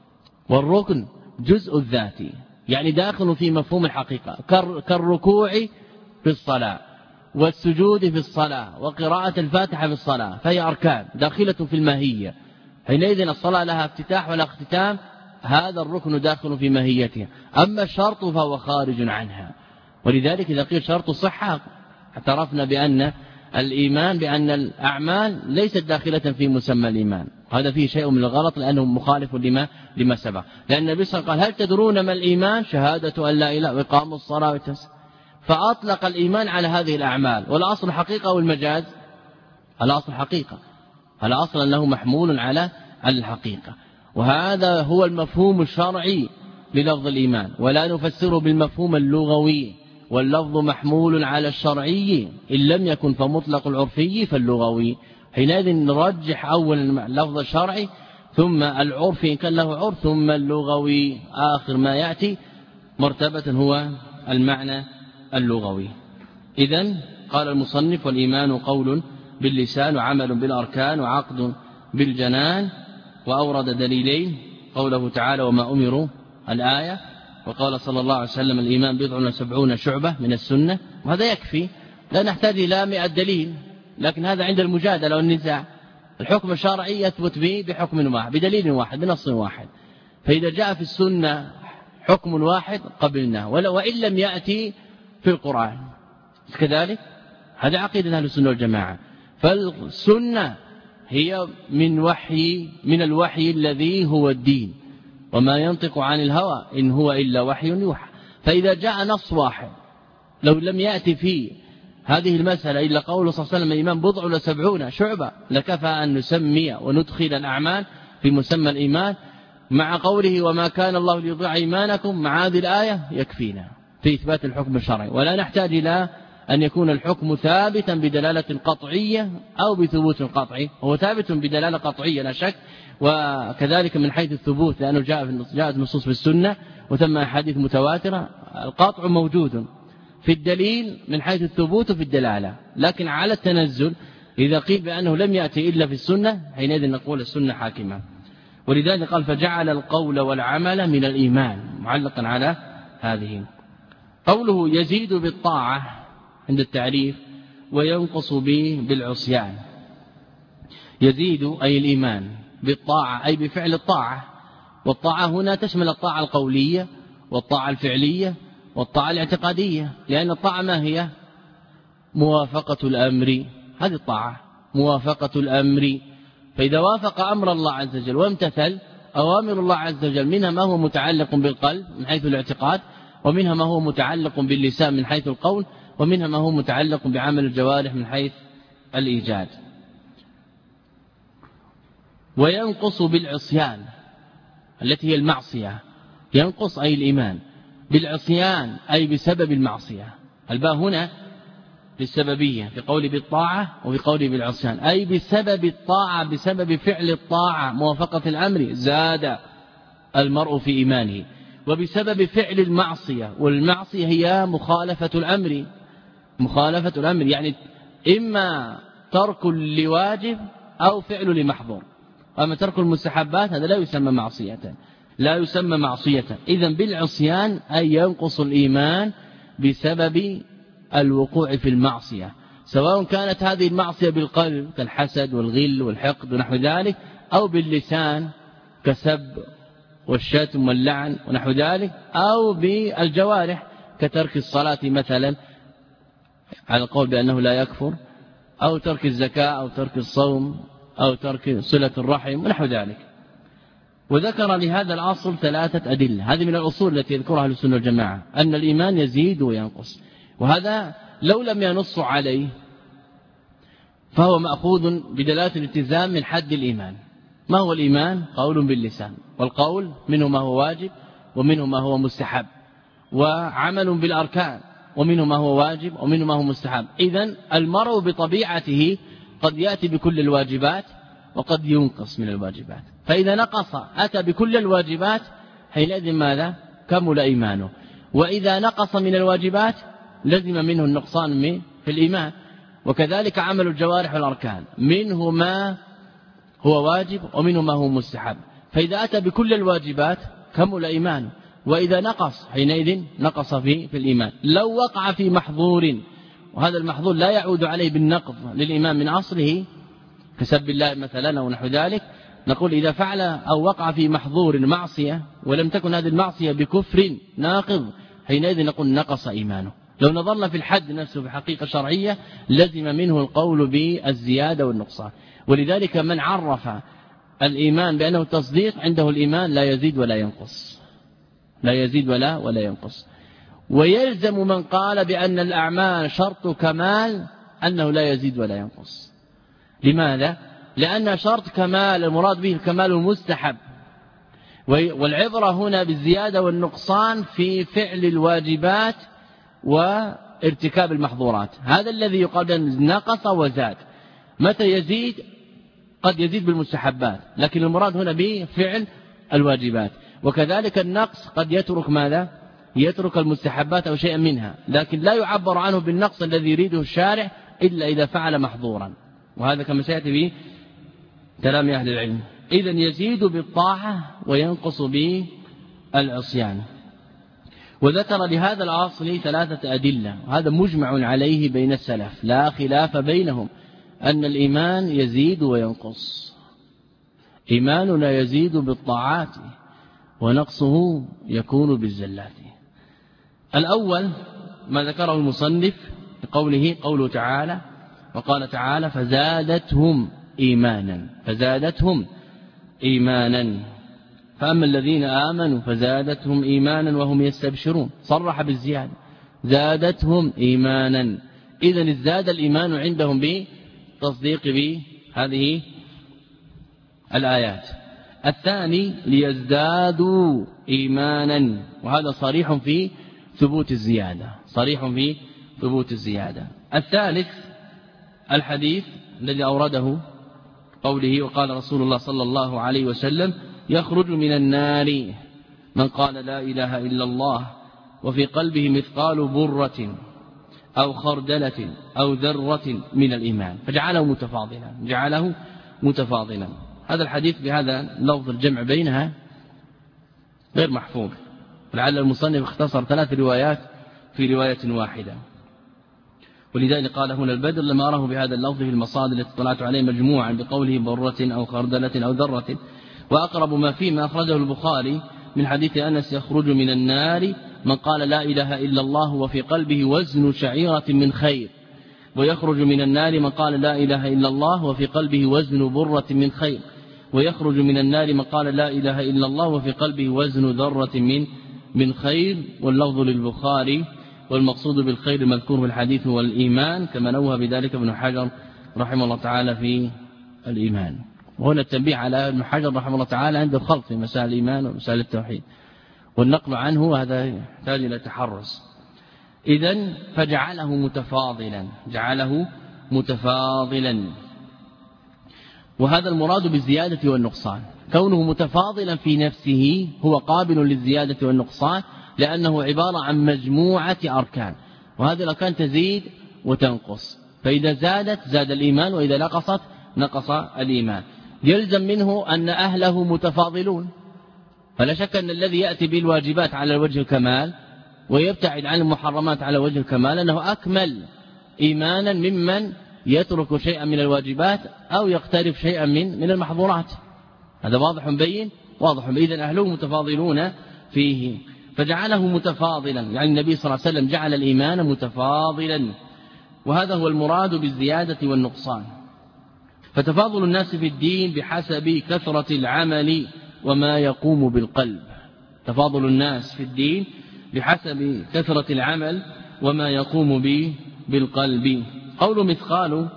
والركن جزء الذات يعني داخل في مفهوم الحقيقة، كالركوع في الصلاة والسجود في الصلاة وقراءة الفاتحة في الصلاة، فهي أركان داخلة في الماهية. حينئذ الصلاة لها افتتاح ولا اختتام، هذا الركن داخل في ماهيتها. أما الشرط فهو خارج عنها، ولذلك إذا قيل شرط الصحة اعترفنا بأن الإيمان بأن الأعمال ليست داخلة في مسمى الإيمان، هذا فيه شيء من الغلط لأنه مخالف لما سبق. لأن النبي صلى الله عليه وسلم قال هل تدرون ما الإيمان؟ شهادة أن لا إله وإقام الصلاة والتسبيح، فأطلق الإيمان على هذه الأعمال. والأصل حقيقة والمجاز؟ الأصل حقيقة، الأصل أنه محمول على الحقيقة، وهذا هو المفهوم الشرعي للفظ الإيمان، ولا نفسره بالمفهوم اللغوي، واللفظ محمول على الشرعي إن لم يكن فمطلق العرفي فاللغوي. حينئذ نرجح أولا اللفظ الشرعي ثم العرفي إن كان له عرف ثم اللغوي، آخر ما يأتي مرتبة هو المعنى اللغوي. إذن قال المصنف والإيمان قول باللسان وعمل بالأركان وعقد بالجنان، وأورد دليلين، قوله تعالى وما أمروا الآية، وقال صلى الله عليه وسلم الإيمان 70 شعبة من السنة، وهذا يكفي، لا نحتاج إلى 100 دليل. لكن هذا عند المجادلة والنزاع، الحكم الشرعي يثبت به بحكم واحد بدليل واحد بنص واحد، فإذا جاء في السنة حكم واحد قبلناه وإن لم يأتي في القرآن كذلك. هذا عقيدة أهل السنة والجماعة. فالسنة هي من الوحي الذي هو الدين، وما ينطق عن الهوى إن هو إلا وحي يوحى. فإذا جاء نص واحد لو لم يأتي فيه هذه المسألة إلا قول صلى الله عليه وسلم الإيمان 70 شعبة، لكفى أن نسمي وندخل الأعمال في مسمى الإيمان، مع قوله وما كان الله ليضيع إيمانكم، مع هذه الآية يكفينا في إثبات الحكم الشرعي، ولا نحتاج إلى أن يكون الحكم ثابتا بدلالة قطعية أو بثبوت قطعي. هو ثابت بدلالة قطعية لا شك، وكذلك من حيث الثبوت لأنه جاءت نصوص في السنة وثم أحاديث متواترة، القطع موجود في الدليل من حيث الثبوت في الدلالة. لكن على التنزل إذا قيل بأنه لم يأتي إلا في السنة حينئذ نقول السنة حاكمة. ولذلك قال فجعل القول والعمل من الإيمان، معلقا على هذه. قوله يزيد بالطاعة عند التعريف وينقص به بالعصيان، يزيد أي الإيمان بالطاعة أي بفعل الطاعة، والطاعة هنا تشمل الطاعة القولية والطاعة الفعلية والطاعة الاعتقادية، لأن الطاعة ما هي؟ موافقة الأمر، هذه الطاعة موافقة الأمر. فإذا وافق أمر الله عز وجل وامتثل أوامر الله عز وجل، منها ما هو متعلق بالقلب من حيث الاعتقاد، ومنها ما هو متعلق باللسان من حيث القول، ومنها ما هو متعلق بعمل الجوارح من حيث الإيجاد. وينقص بالعصيان التي هي المعصية، ينقص أي الإيمان بالعصيان أي بسبب المعصية. الباء هنا للسببية في قول بالطاعة وفي قول بالعصيان، أي بسبب الطاعة بسبب فعل الطاعة موافقة الأمر زاد المرء في إيمانه، وبسبب فعل المعصية، والمعصية هي مخالفة الأمر، مخالفة الأمر يعني إما ترك لواجب أو فعل لمحظور. أما ترك المستحبات هذا لا يسمى معصية، لا يسمى معصية. إذن بالعصيان أي ينقص الإيمان بسبب الوقوع في المعصية، سواء كانت هذه المعصية بالقلب كالحسد والغل والحقد ونحو ذلك، أو باللسان كسب والشتم واللعن ونحو ذلك، أو بالجوارح كترك الصلاة مثلا على القول بأنه لا يكفر، أو ترك الزكاة أو ترك الصوم أو ترك صلة الرحم ونحو ذلك. وذكر لهذا الأصل 3 أدلة، هذه من الأصول التي يذكرها أهل السنة والجماعة، أن الإيمان يزيد وينقص، وهذا لو لم ينص عليه فهو مأخوذ بدلالة الالتزام من حد الإيمان. ما هو الإيمان؟ قول باللسان، والقول منه ما هو واجب ومنه ما هو مستحب، وعمل بالأركان ومنه ما هو واجب ومنه ما هو مستحب. إذن المرء بطبيعته قد يأتي بكل الواجبات وقد ينقص من الواجبات، فإذا نقص أتى بكل الواجبات حينئذ ماذا؟ كمل إيمانه. وإذا نقص من الواجبات لزم منه النقصان في الإيمان. وكذلك عمل الجوارح والأركان، منه ما هو واجب ومنه ما هو مستحب، فإذا أتى بكل الواجبات كمل إيمانه. وإذا نقص حينئذ نقص في الإيمان. لو وقع في محظور، وهذا المحظور لا يعود عليه بالنقض للإيمان من أصله كسب الله مثلا أو نحو ذلك، نقول إذا فعل أو وقع في محظور معصية ولم تكن هذه المعصية بكفر ناقض، حينئذ نقول نقص إيمانه. لو نظرنا في الحد نفسه بحقيقة شرعية لزم منه القول بالزيادة والنقصان. ولذلك من عرف الإيمان بأنه تصديق عنده الإيمان لا يزيد ولا ينقص، لا يزيد ولا ينقص. ويلزم من قال بأن الأعمال شرط كمال أنه لا يزيد ولا ينقص. لماذا؟ لأن شرط كمال المراد به الكمال المستحب، والعبرة هنا بالزيادة والنقصان في فعل الواجبات وارتكاب المحظورات. هذا الذي يقال أن نقص وزاد. متى يزيد؟ قد يزيد بالمستحبات، لكن المراد هنا بفعل الواجبات. وكذلك النقص قد يترك ماذا؟ يترك المستحبات أو شيئا منها، لكن لا يعبر عنه بالنقص الذي يريده الشارع إلا إذا فعل محظورا، وهذا كما سيأتي به كلام أهل العلم. إذن يزيد بالطاعة وينقص بالعصيان. وذكر لهذا الأصل 3 أدلة، وهذا مجمع عليه بين السلف لا خلاف بينهم، أن الإيمان يزيد وينقص. إيماننا يزيد بالطاعات ونقصه يكون بالزلات. الأول ما ذكره المصنف قوله تعالى، وقال تعالى فزادتهم إيمانا، فزادتهم إيمانا. فأما الذين آمنوا فزادتهم إيمانا وهم يستبشرون، صرح بالزيادة زادتهم إيمانا. إذن ازداد الإيمان عندهم بتصديق بهذه الآيات. الثاني ليزدادوا إيمانا، وهذا صريح في ثبوت الزيادة، صريح في ثبوت الزيادة. الثالث الحديث الذي أورده قوله وقال رسول الله صلى الله عليه وسلم يخرج من النار من قال لا إله إلا الله وفي قلبه مثقال برة أو خردلة أو ذرة من الإيمان، فجعله متفاضلا، جعله متفاضلا. هذا الحديث بهذا لفظ الجمع بينها غير محفوظ، ولعل المصنف اختصر 3 روايات في رواية واحدة. ولذلك قال هنا البدر لما أراه بهذا اللفظ في المصادر التي اطلعت عليه مجموعا بقوله برة أو خردلة أو ذرة. وأقرب ما فيه ما أخرجه البخاري من حديث أنس يخرج من النار من قال لا إله إلا الله وفي قلبه وزن شعيرة من خير، ويخرج من النار من قال لا إله إلا الله وفي قلبه وزن برة من خير، ويخرج من النار من قال لا إله إلا الله وفي قلبه وزن ذرة من خير. واللفظ للبخاري، والمقصود بالخير المذكور في الحديث هو الإيمان، كما نوه بذلك ابن حجر رحمه الله تعالى في الإيمان. وهنا التنبيه على ابن حجر رحمه الله تعالى عند الخلط في مسائل الإيمان ومسائل التوحيد، والنقل عنه هذا يحتاج إلى تحرص. إذن فجعله متفاضلا، وهذا المراد بالزيادة والنقصان. كونه متفاضلا في نفسه هو قابل للزيادة والنقصان، لأنه عبارة عن مجموعة أركان، وهذه الأركان تزيد وتنقص، فإذا زادت زاد الإيمان، وإذا نقصت نقص الإيمان. يلزم منه أن أهله متفاضلون، فلا شك أن الذي يأتي بالواجبات على وجه الكمال ويبتعد عن المحرمات على وجه الكمال أنه أكمل إيمانا ممن يترك شيئا من الواجبات أو يقترب شيئا من المحظورات. هذا واضح بين. إذن أهله متفاضلون فيه، فجعله متفاضلا، يعني النبي صلى الله عليه وسلم جعل الإيمان متفاضلا، وهذا هو المراد بالزيادة والنقصان. فتفاضل الناس في الدين بحسب كثرة العمل وما يقوم بالقلب. تفاضل الناس في الدين بحسب كثرة العمل وما يقوم بالقلب. قول مثقال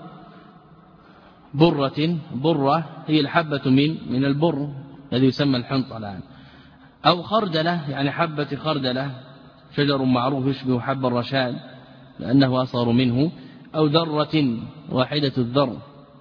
برة هي الحبة من البر الذي يسمى الحنطة الآن، أو خردلة يعني حبة خردلة، شجر معروف يشبه حب الرشاد لأنه أصغر منه، أو ذرة واحدة الذر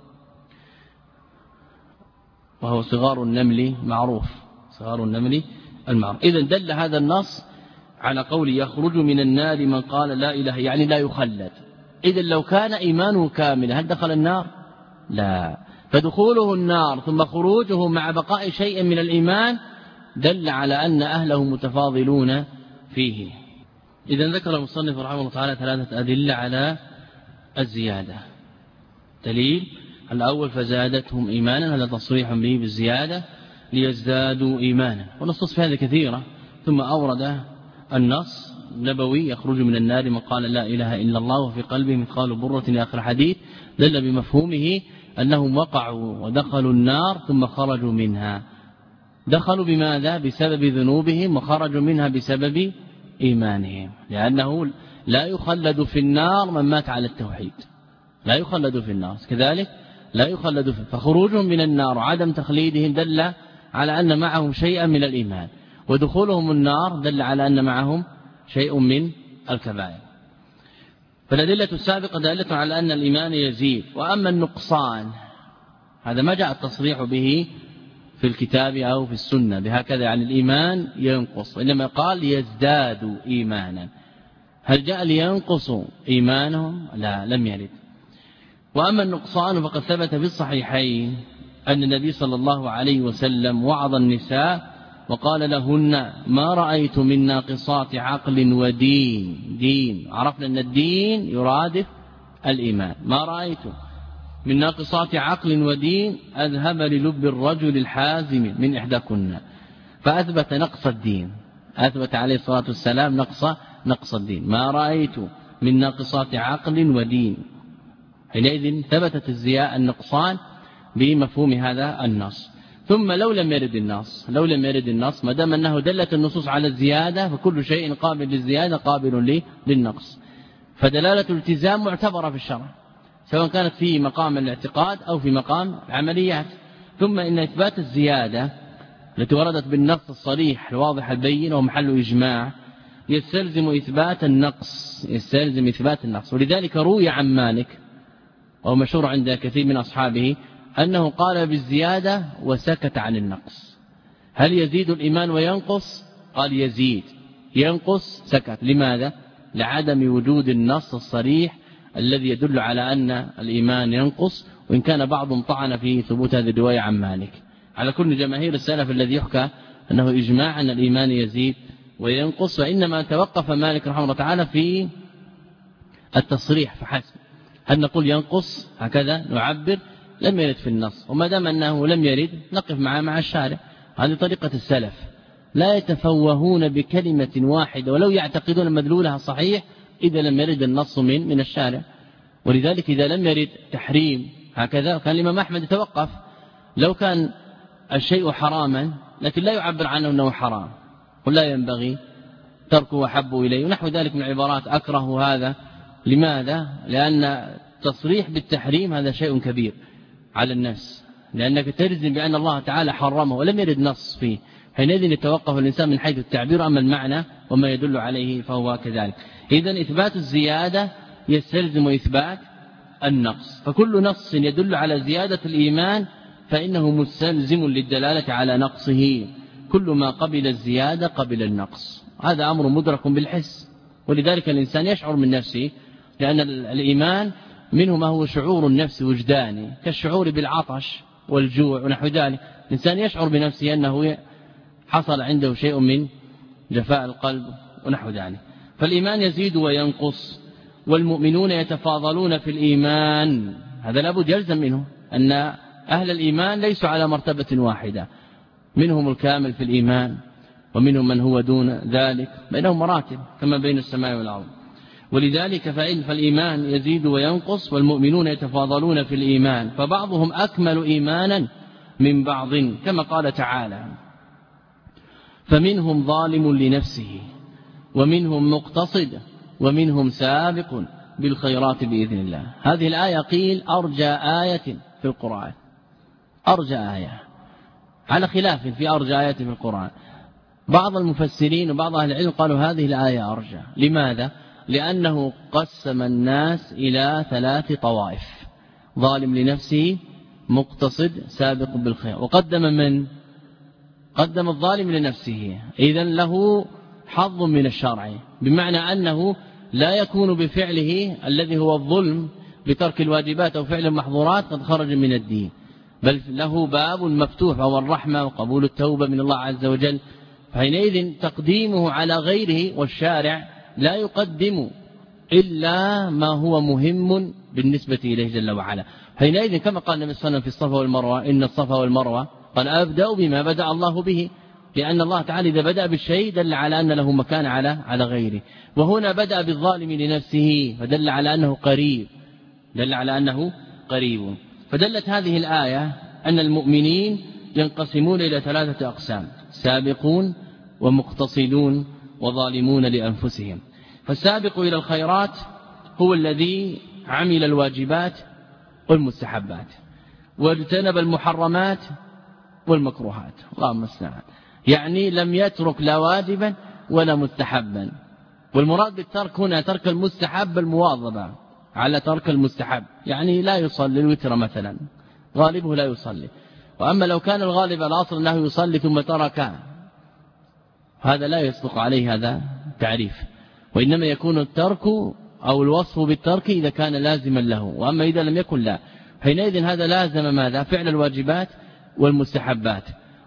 وهو صغار النمل معروف، صغار النمل المعروف. إذن دل هذا النص على قول يخرج من النار من قال لا إله، يعني لا يخلد. إذن لو كان إيمانه كاملا هل دخل النار؟ لا، فدخوله النار ثم خروجه مع بقاء شيء من الإيمان دل على أن أهله متفاضلون فيه. إذن ذكر المصنف رحمه الله تعالى 3 أدلة على الزيادة. دليل الأول فزادتهم إيمانا، هذا تصريح به بالزيادة ليزدادوا إيمانا، ونصوص في هذا كثيرة. ثم أورد النص نبوي يخرج من النار من قال لا إله إلا الله وفي قلبه مثقال برة إلى آخر حديث، دل بمفهومه أنهم وقعوا ودخلوا النار ثم خرجوا منها. دخلوا بماذا؟ بسبب ذنوبهم، وخرجوا منها بسبب إيمانهم، لأنه لا يخلد في النار من مات على التوحيد، لا يخلد في النار، كذلك لا يخلد في. فخروجهم من النار وعدم تخليدهم دل على أن معهم شيئا من الإيمان، ودخولهم النار دل على أن معهم شيء من الكبائر. فالأدلة السابقة دالة على أن الإيمان يزيد. وأما النقصان هذا ما جاء التصريح به في الكتاب أو في السنة بهكذا، يعني الإيمان ينقص، إنما قال يزداد إيمانا. هل جاء لينقصوا إيمانهم؟ لا، لم يرد. وأما النقصان فقد ثبت في الصحيحين أن النبي صلى الله عليه وسلم وعظ النساء وقال لهن ما رأيت من ناقصات عقل ودين. عرفنا أن الدين يرادف الإيمان. ما رأيت من ناقصات عقل ودين أذهب للب الرجل الحازم من إحداكن، فأثبت نقص الدين، أثبت عليه الصلاة والسلام نقص الدين. ما رأيت من ناقصات عقل ودين، حينئذ ثبتت النقصان بمفهوم هذا النص. ثم لو لم يرد النص ما دام أنه دلت النصوص على الزيادة، فكل شيء قابل للزيادة قابل للنقص، فدلالة الالتزام معتبرة في الشرع، سواء كانت في مقام الاعتقاد أو في مقام العمليات. ثم إن إثبات الزيادة التي وردت بالنص الصريح الواضح البين ومحل إجماع يستلزم إثبات النقص. ولذلك روي عن مالك وهو مشهور عند كثير من أصحابه أنه قال بالزيادة وسكت عن النقص. هل يزيد الإيمان وينقص؟ قال يزيد، ينقص سكت. لماذا؟ لعدم وجود النص الصريح الذي يدل على أن الإيمان ينقص، وإن كان بعضهم طعن في ثبوت هذه الرواية عن مالك. على كل جماهير السلف الذي يحكى أنه إجماع أن الإيمان يزيد وينقص، وإنما توقف مالك رحمه الله تعالى في التصريح فحسب. هل نقول ينقص هكذا نعبر؟ لم يرد في النص، وما دام أنه لم يرد نقف مع الشارع. هذه طريقة السلف، لا يتفوهون بكلمة واحدة ولو يعتقدون مدلولها صحيح إذا لم يرد النص من الشارع. ولذلك إذا لم يرد تحريم هكذا كان الإمام أحمد يتوقف. لو كان الشيء حراما لكن لا يعبر عنه أنه حرام ولا ينبغي تركه أحب إليه ونحو ذلك من عبارات أكره هذا. لماذا؟ لأن تصريح بالتحريم هذا شيء كبير على الناس، لأنك تجزم بأن الله تعالى حرمه ولم يرد نص فيه، حينئذ يتوقف الإنسان من حيث التعبير، أما المعنى وما يدل عليه فهو كذلك. إذن إثبات الزيادة يستلزم إثبات النقص، فكل نص يدل على زيادة الإيمان فإنه مستلزم للدلالة على نقصه. كل ما قبل الزيادة قبل النقص، هذا أمر مدرك بالحس. ولذلك الإنسان يشعر من نفسه، لأن الإيمان منه ما هو شعور النفس وجداني كالشعور بالعطش والجوع ونحو ذلك. الإنسان يشعر بنفسه أنه حصل عنده شيء من جفاء القلب ونحو ذلك. فالإيمان يزيد وينقص، والمؤمنون يتفاضلون في الإيمان. هذا لابد يلزم منه أن أهل الإيمان ليسوا على مرتبة واحدة، منهم الكامل في الإيمان ومنهم من هو دون ذلك، بينهم مراتب كما بين السماء والأرض. ولذلك فالإيمان يزيد وينقص، والمؤمنون يتفاضلون في الإيمان، فبعضهم أكمل إيمانا من بعض، كما قال تعالى: فمنهم ظالم لنفسه ومنهم مقتصد ومنهم سابق بالخيرات بإذن الله. هذه الآية قيل أرجى آية في القرآن، أرجى آية، على خلاف في أرجى آية في القرآن. بعض المفسرين وبعض أهل العلم قالوا هذه الآية أرجى. لماذا؟ لأنه قسم الناس إلى 3 طوائف: ظالم لنفسه، مقتصد، سابق بالخير. وقدم من؟ قدم الظالم لنفسه، إذن له حظ من الشرع، بمعنى أنه لا يكون بفعله الذي هو الظلم بترك الواجبات أو فعل المحظورات قد خرج من الدين، بل له باب مفتوح وهو الرحمة وقبول التوبة من الله عز وجل. فحينئذ تقديمه على غيره، والشارع لا يقدم إلا ما هو مهم بالنسبة إليه جل وعلا. حينئذ كما قال النبي صلى الله عليه وسلم في الصفا والمروة: إن الصفا والمروة قال أبدأ بما بدأ الله به، لأن الله تعالى إذا بدأ بالشيء دل على أن له مكان على غيره. وهنا بدأ بالظالم لنفسه فدل على أنه قريب، دل على أنه قريب. فدلت هذه الآية أن المؤمنين ينقسمون إلى 3 أقسام: سابقون ومقتصدون وظالمون لأنفسهم. فالسابق إلى الخيرات هو الذي عمل الواجبات والمستحبات واجتنب المحرمات والمكروهات، اللهم استعان، يعني لم يترك لا واجبا ولا مستحبا. والمراد بالترك هنا ترك المستحب، المواظبة على ترك المستحب، يعني لا يصلي الوتر مثلا، غالبه لا يصلي. وأما لو كان الغالب الأصل أنه يصلي ثم ترك، هذا لا يصدق عليه هذا تعريف، وإنما يكون الترك أو الوصف بالترك إذا كان لازما له، وأما إذا لم يكن لا، حينئذ هذا لازم ماذا؟ فعل الواجبات والمستحبات،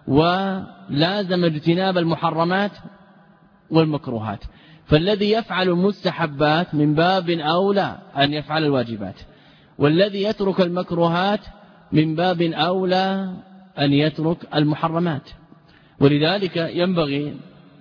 ولازم اجتناب المحرمات والمكروهات. فالذي يفعل المستحبات من باب أولى أن يفعل الواجبات، والذي يترك المكروهات من باب أولى أن يترك المحرمات. ولذلك ينبغي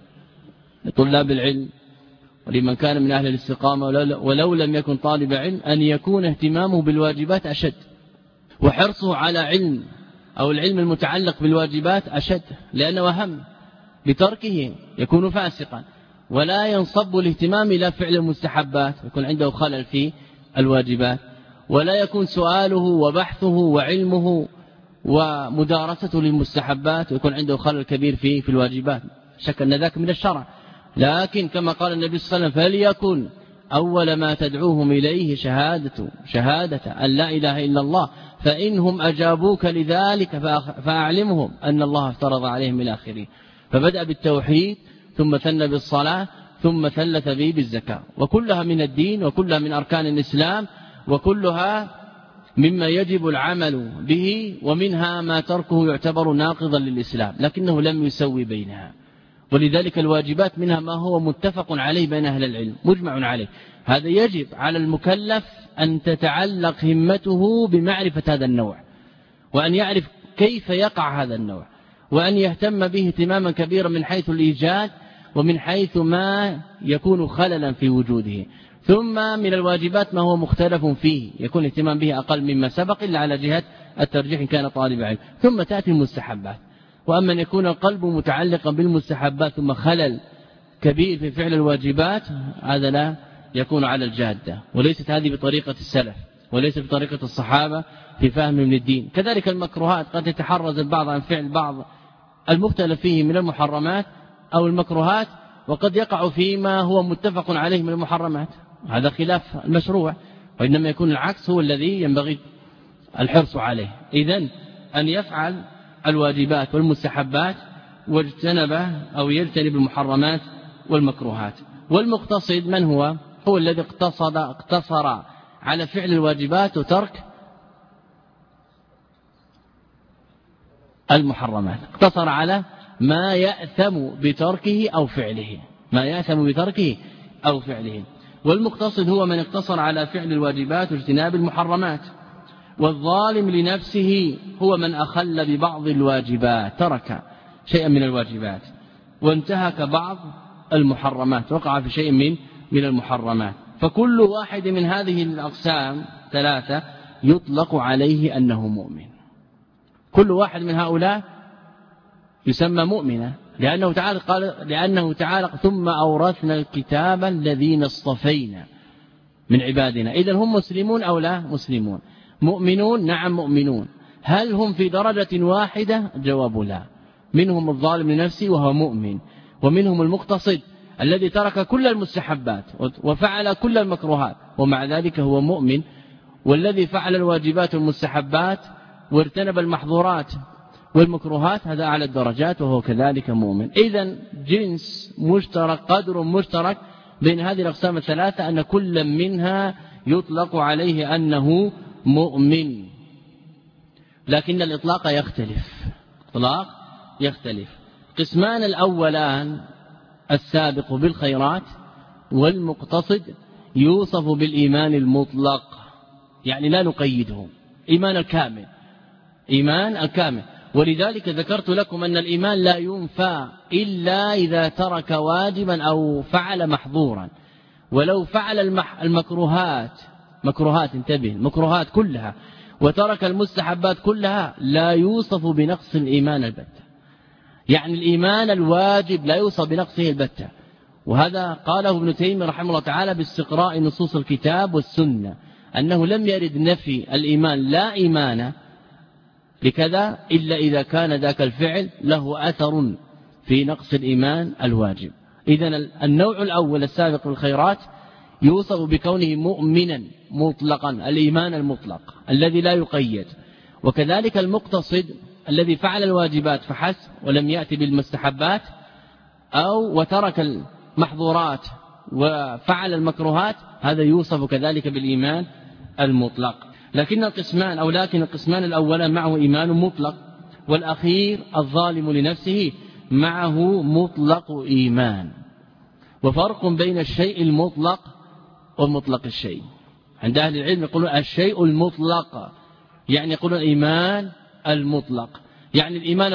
لطلاب العلم ولمن كان من أهل الاستقامة ولو لم يكن طالب علم أن يكون اهتمامه بالواجبات أشد، وحرصه على علم أو العلم المتعلق بالواجبات أشد، لأنه أهم. بتركه يكون فاسقا، ولا ينصب الاهتمام إلى فعل المستحبات، يكون عنده خلل في الواجبات، ولا يكون سؤاله وبحثه وعلمه ومدارسته للمستحبات ويكون عنده خلل كبير في الواجبات، شك أن ذاك من الشرع. لكن كما قال النبي صلى الله عليه وسلم: فليكن أول ما تدعوهم إليه شهادة أن لا إله إلا الله، فإنهم أجابوك لذلك فأعلمهم أن الله افترض عليهم إلى آخره. فبدأ بالتوحيد ثم ثنى بالصلاة ثم ثلث به بالزكاة، وكلها من الدين وكلها من أركان الإسلام، وكلها مما يجب العمل به، ومنها ما تركه يعتبر ناقضا للإسلام، لكنه لم يسوي بينها. ولذلك الواجبات منها ما هو متفق عليه بين أهل العلم مجمع عليه، هذا يجب على المكلف أن تتعلق همته بمعرفة هذا النوع، وأن يعرف كيف يقع هذا النوع، وأن يهتم به اهتماما كبيرا من حيث الإيجاد ومن حيث ما يكون خللا في وجوده. ثم من الواجبات ما هو مختلف فيه يكون اهتمام به أقل مما سبق إلا على جهة الترجيح إن كان طالب علم. ثم تأتي المستحبات. وأما أن يكون القلب متعلقا بالمستحبات ثم خلل كبير في فعل الواجبات هذا لا يكون على الجادة، وليست هذه بطريقة السلف وليس بطريقة الصحابة في فهم من الدين. كذلك المكروهات قد يتحرز البعض عن فعل بعض المختلف فيه من المحرمات أو المكروهات، وقد يقع فيما هو متفق عليه من المحرمات، هذا خلاف المشروع، وإنما يكون العكس هو الذي ينبغي الحرص عليه. إذن أن يفعل الواجبات والمستحبات واجتنب أو يجتنب المحرمات والمكروهات. والمقتصد من هو؟ هو الذي اقتصر على فعل الواجبات وترك المحرمات، اقتصر على ما يأثم بتركه أو فعله، ما يأثم بتركه أو فعله. والمقتصد هو من اقتصر على فعل الواجبات واجتناب المحرمات. والظالم لنفسه هو من أخل ببعض الواجبات، ترك شيئا من الواجبات وانتهك بعض المحرمات، وقع في شيء من المحرمات. فكل واحد من هذه الأقسام ثلاثة يطلق عليه أنه مؤمن. كل واحد من هؤلاء يسمى مؤمنا، لأنه تعالى ثم أورثنا الكتاب الذين اصطفينا من عبادنا. إذن هم مسلمون أو لا مسلمون؟ مؤمنون، نعم مؤمنون. هل هم في درجة واحدة؟ جواب لا. منهم الظالم لنفسه وهو مؤمن، ومنهم المقتصد الذي ترك كل المستحبات وفعل كل المكروهات ومع ذلك هو مؤمن، والذي فعل الواجبات والمستحبات وارتنب المحظورات والمكروهات هذا أعلى الدرجات وهو كذلك مؤمن. إذن جنس مشترك، قدر مشترك بين هذه الأقسام الثلاثة، أن كل منها يطلق عليه أنه مؤمن. لكن الإطلاق يختلف. قسمان الأولان السابق بالخيرات والمقتصد يوصف بالإيمان المطلق، يعني لا نقيده، إيمان الكامل. ولذلك ذكرت لكم أن الإيمان لا ينفى إلا إذا ترك واجبا أو فعل محظورا. ولو فعل المكروهات انتبه، المكروهات كلها وترك المستحبات كلها لا يوصف بنقص الإيمان البتة، يعني الإيمان الواجب لا يوصف بنقصه البتة. وهذا قاله ابن تيمية رحمه الله تعالى باستقراء نصوص الكتاب والسنة، أنه لم يرد نفي الإيمان لا إيمان لكذا إلا إذا كان ذاك الفعل له أثر في نقص الإيمان الواجب. إذن النوع الأول السابق بالخيرات يوصف بكونه مؤمنا مطلقا، الإيمان المطلق الذي لا يقيد. وكذلك المقتصد الذي فعل الواجبات فحسب ولم يأتي بالمستحبات أو وترك المحظورات وفعل المكروهات، هذا يوصف كذلك بالإيمان المطلق. لكن القسمان الأولان معه إيمان مطلق، والأخير الظالم لنفسه معه مطلق إيمان. وفرق بين الشيء المطلق ومطلق الشيء. عند أهل العلم يقولون الشيء المطلق يعني يقولون الإيمان المطلق، يعني الإيمان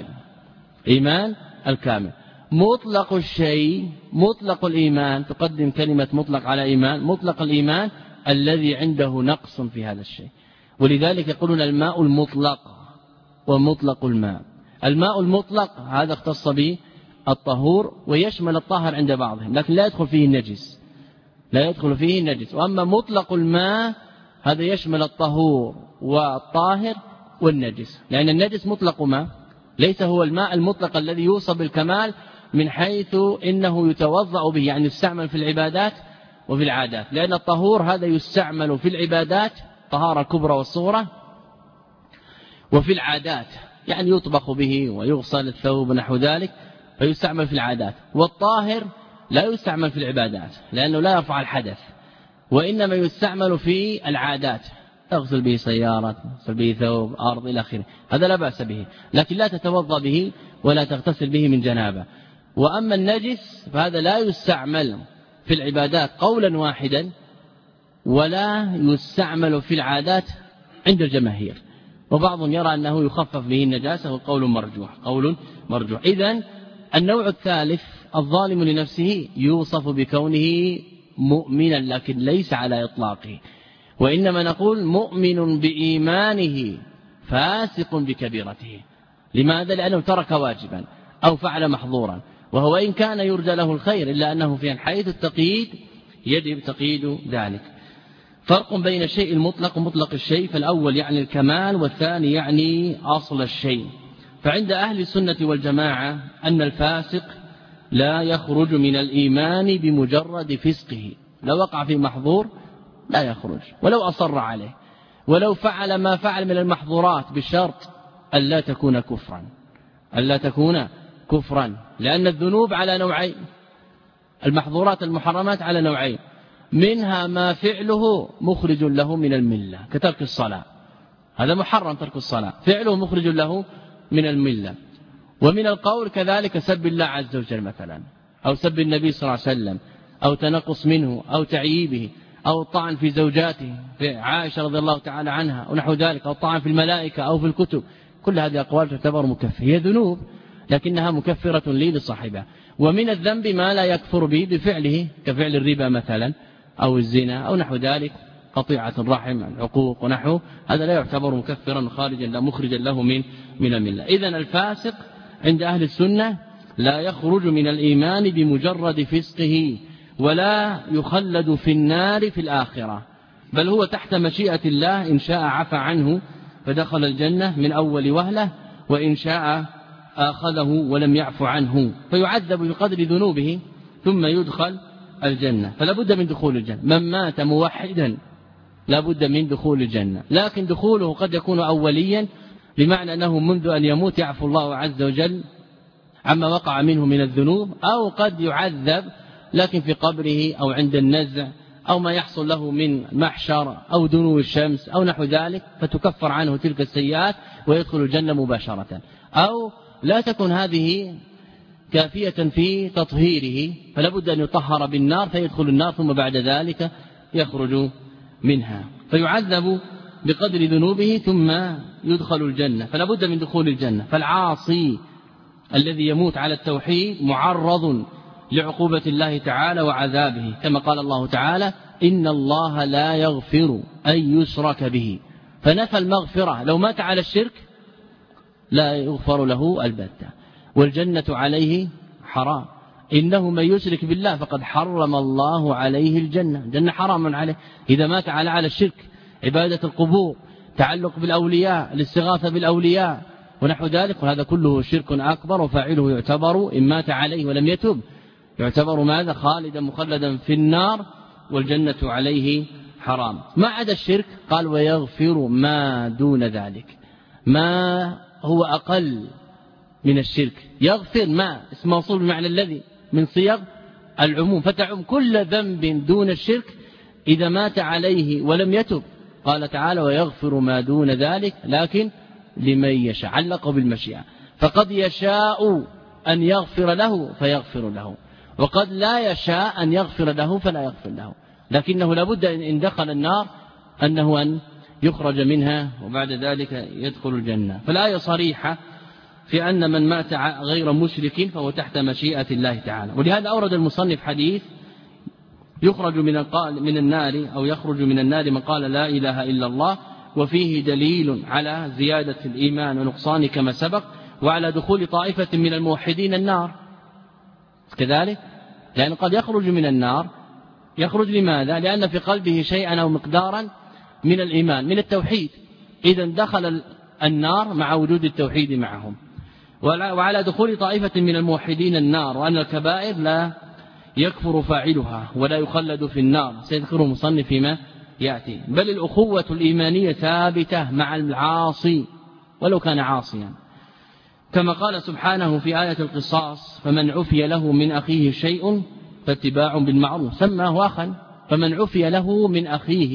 الكامل. مطلق الشيء مطلق الإيمان، تقدم كلمة مطلق على إيمان، مطلق الإيمان الذي عنده نقص في هذا الشيء. ولذلك يقولون الماء المطلق ومطلق الماء. الماء المطلق هذا اختص به الطهور ويشمل الطاهر عند بعضهم، لكن لا يدخل فيه النجس. وأما مطلق الماء هذا يشمل الطهور والطاهر والنجس، لأن النجس مطلق ماء، ليس هو الماء المطلق الذي يوصف بالكمال من حيث إنه يتوضأ به، يعني يستعمل في العبادات وفي العادات. لأن الطهور هذا يستعمل في العبادات، طهارة الكبرى والصغرى، وفي العادات يعني يطبخ به ويغسل الثوب ونحو ذلك فيستعمل في العادات. والطاهر لا يستعمل في العبادات لأنه لا يرفع الحدث، وإنما يستعمل في العادات، تغسل به سيارة، تغسل به ثوب، أرض إلى آخره، هذا لا بأس به، لكن لا تتوضأ به ولا تغتسل به من جنابة. وأما النجس فهذا لا يستعمل في العبادات قولا واحدا ولا يستعمل في العادات عند الجماهير، وبعضهم يرى أنه يخفف به النجاسة وقول مرجوح. إذن النوع الثالث الظالم لنفسه يوصف بكونه مؤمنا لكن ليس على إطلاقه، وإنما نقول مؤمن بإيمانه فاسق بكبيرته. لماذا؟ لأنه ترك واجبا أو فعل محظورا، وهو إن كان يرجى له الخير إلا أنه في حيث التقييد يجب تقييد ذلك. فرق بين الشيء المطلق ومطلق الشيء، فالأول يعني الكمال والثاني يعني أصل الشيء. فعند أهل السنة والجماعة أن الفاسق لا يخرج من الإيمان بمجرد فسقه، لو وقع في محظور لا يخرج ولو أصر عليه، ولو فعل ما فعل من المحظورات بالشرط ألا تكون كفرا، لأن الذنوب على نوعين، المحظورات المحرمات على نوعين، منها ما فعله مخرج له من الملة كترك الصلاة، هذا محرم ترك الصلاة، فعله مخرج له من الملة. ومن القول كذلك سب الله عز وجل مثلا، أو سب النبي صلى الله عليه وسلم، أو تنقص منه، أو تعييبه، أو الطعن في زوجاته في عائشة رضي الله تعالى عنها ونحو ذلك، أو الطعن في الملائكة أو في الكتب، كل هذه أقوال تعتبر مكفرة، هي ذنوب لكنها مكفرة لصاحبها. ومن الذنب ما لا يكفر به بفعله كفعل الربا مثلا أو الزنا أو نحو ذلك، قطيعة الرحم، العقوق ونحو، هذا لا يعتبر مكفرا خارجا لا مخرجا له من الملة. إذن الفاسق عند أهل السنة لا يخرج من الإيمان بمجرد فسقه، ولا يخلد في النار في الآخرة، بل هو تحت مشيئة الله، إن شاء عفى عنه فدخل الجنة من أول وهلة، وإن شاء آخذه ولم يعف عنه فيعذب بقدر ذنوبه ثم يدخل الجنة. فلا بد من دخول الجنة، من مات موحدا لا بد من دخول الجنة، لكن دخوله قد يكون أوليا، بمعنى أنه منذ أن يموت يعفو الله عز وجل عما وقع منه من الذنوب، أو قد يعذب لكن في قبره أو عند النزع أو ما يحصل له من محشر أو دنو الشمس أو نحو ذلك، فتكفر عنه تلك السيئات ويدخل الجنة مباشرة. أو لا تكن هذه كافية في تطهيره، فلا بد أن يطهر بالنار فيدخل النار ثم بعد ذلك يخرج منها، فيعذب بقدر ذنوبه ثم يدخل الجنة، فلا بد من دخول الجنة. فالعاصي الذي يموت على التوحيد معرض لعقوبة الله تعالى وعذابه، كما قال الله تعالى إن الله لا يغفر أن يشرك به، فنفى المغفرة، لو مات على الشرك لا يغفر له البتة، والجنة عليه حرام، إنه من يشرك بالله فقد حرم الله عليه الجنة حرام عليه إذا مات على الشرك، عبادة القبور، تعلق بالأولياء، الاستغاثة بالأولياء ونحو ذلك، وهذا كله شرك أكبر، وفاعله يعتبر إن مات عليه ولم يتب يعتبر ماذا؟ خالدا مخلدا في النار، والجنة عليه حرام. ما عدا الشرك قال ويغفر ما دون ذلك، ما هو أقل من الشرك، يغفر ما اسم موصول بمعنى الذي من صيغ العموم، فتعم كل ذنب دون الشرك إذا مات عليه ولم يتب. قال تعالى ويغفر ما دون ذلك لكن لمن يشاء، علقه بالمشيئة، فقد يشاء أن يغفر له فيغفر له، وقد لا يشاء أن يغفر له فلا يغفر له، لكنه لابد إن دخل النار أنه أن يخرج منها وبعد ذلك يدخل الجنة. فالآية صريحة في أن من مات غير مشرك فهو تحت مشيئة الله تعالى. ولهذا أورد المصنف حديث يخرج من النار أو يخرج من النار من قال لا إله إلا الله، وفيه دليل على زيادة الإيمان ونقصان كما سبق، وعلى دخول طائفة من الموحدين النار كذلك، لأن قد يخرج من النار، يخرج لماذا؟ لأن في قلبه شيئا أو مقدارا من الإيمان من التوحيد، إذا دخل النار مع وجود التوحيد معهم. وعلى دخول طائفة من الموحدين النار، وأن الكبائر لا يكفر فاعلها ولا يخلد في النار، سيذكره المصنف فيما يأتي، بل الأخوة الإيمانية ثابتة مع العاصي ولو كان عاصيا، كما قال سبحانه في آية القصاص فمن عفي له من أخيه شيء فاتباع بالمعروف، سماه أخا، فمن عفي له من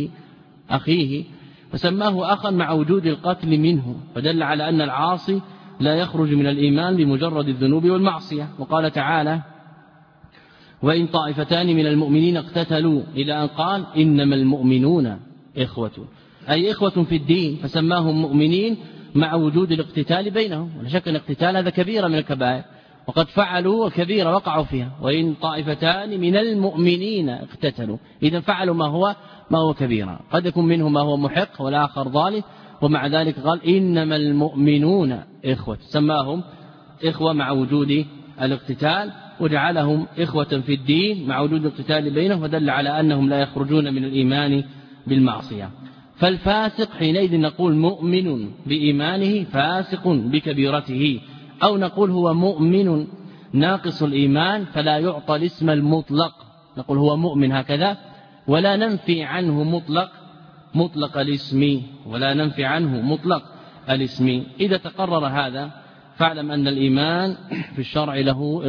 أخيه فسماه أخا مع وجود القتل منه، فدل على أن العاصي لا يخرج من الإيمان بمجرد الذنوب والمعصية. وقال تعالى وإن طائفتان من المؤمنين اقتتلوا إلى أن قال إنما المؤمنون إخوة، أي إخوة في الدين، فسماهم مؤمنين مع وجود الاقتتال بينهم. ولا شك أن الاقتتال هذا كبيرة من الكبائر، وقد فعلوا كبيرة وقعوا فيها. وإن طائفتان من المؤمنين اقتتلوا، إذا فعلوا ما هو كبيرة، قد يكون منهم ما هو محق والآخر ظالم، ومع ذلك قال إنما المؤمنون إخوة، سماهم إخوة مع وجود الاقتتال، وجعلهم إخوة في الدين مع وجود الاقتتال بينهم، ودل على أنهم لا يخرجون من الإيمان بالمعصية. فالفاسق حينئذ نقول مؤمن بإيمانه فاسق بكبيرته، أو نقول هو مؤمن ناقص الإيمان فلا يعطى الاسم المطلق، نقول هو مؤمن هكذا، ولا ننفي عنه مطلق الاسم، ولا ننفي عنه مطلق الاسم. إذا تقرر هذا فاعلم أن الإيمان في الشرع له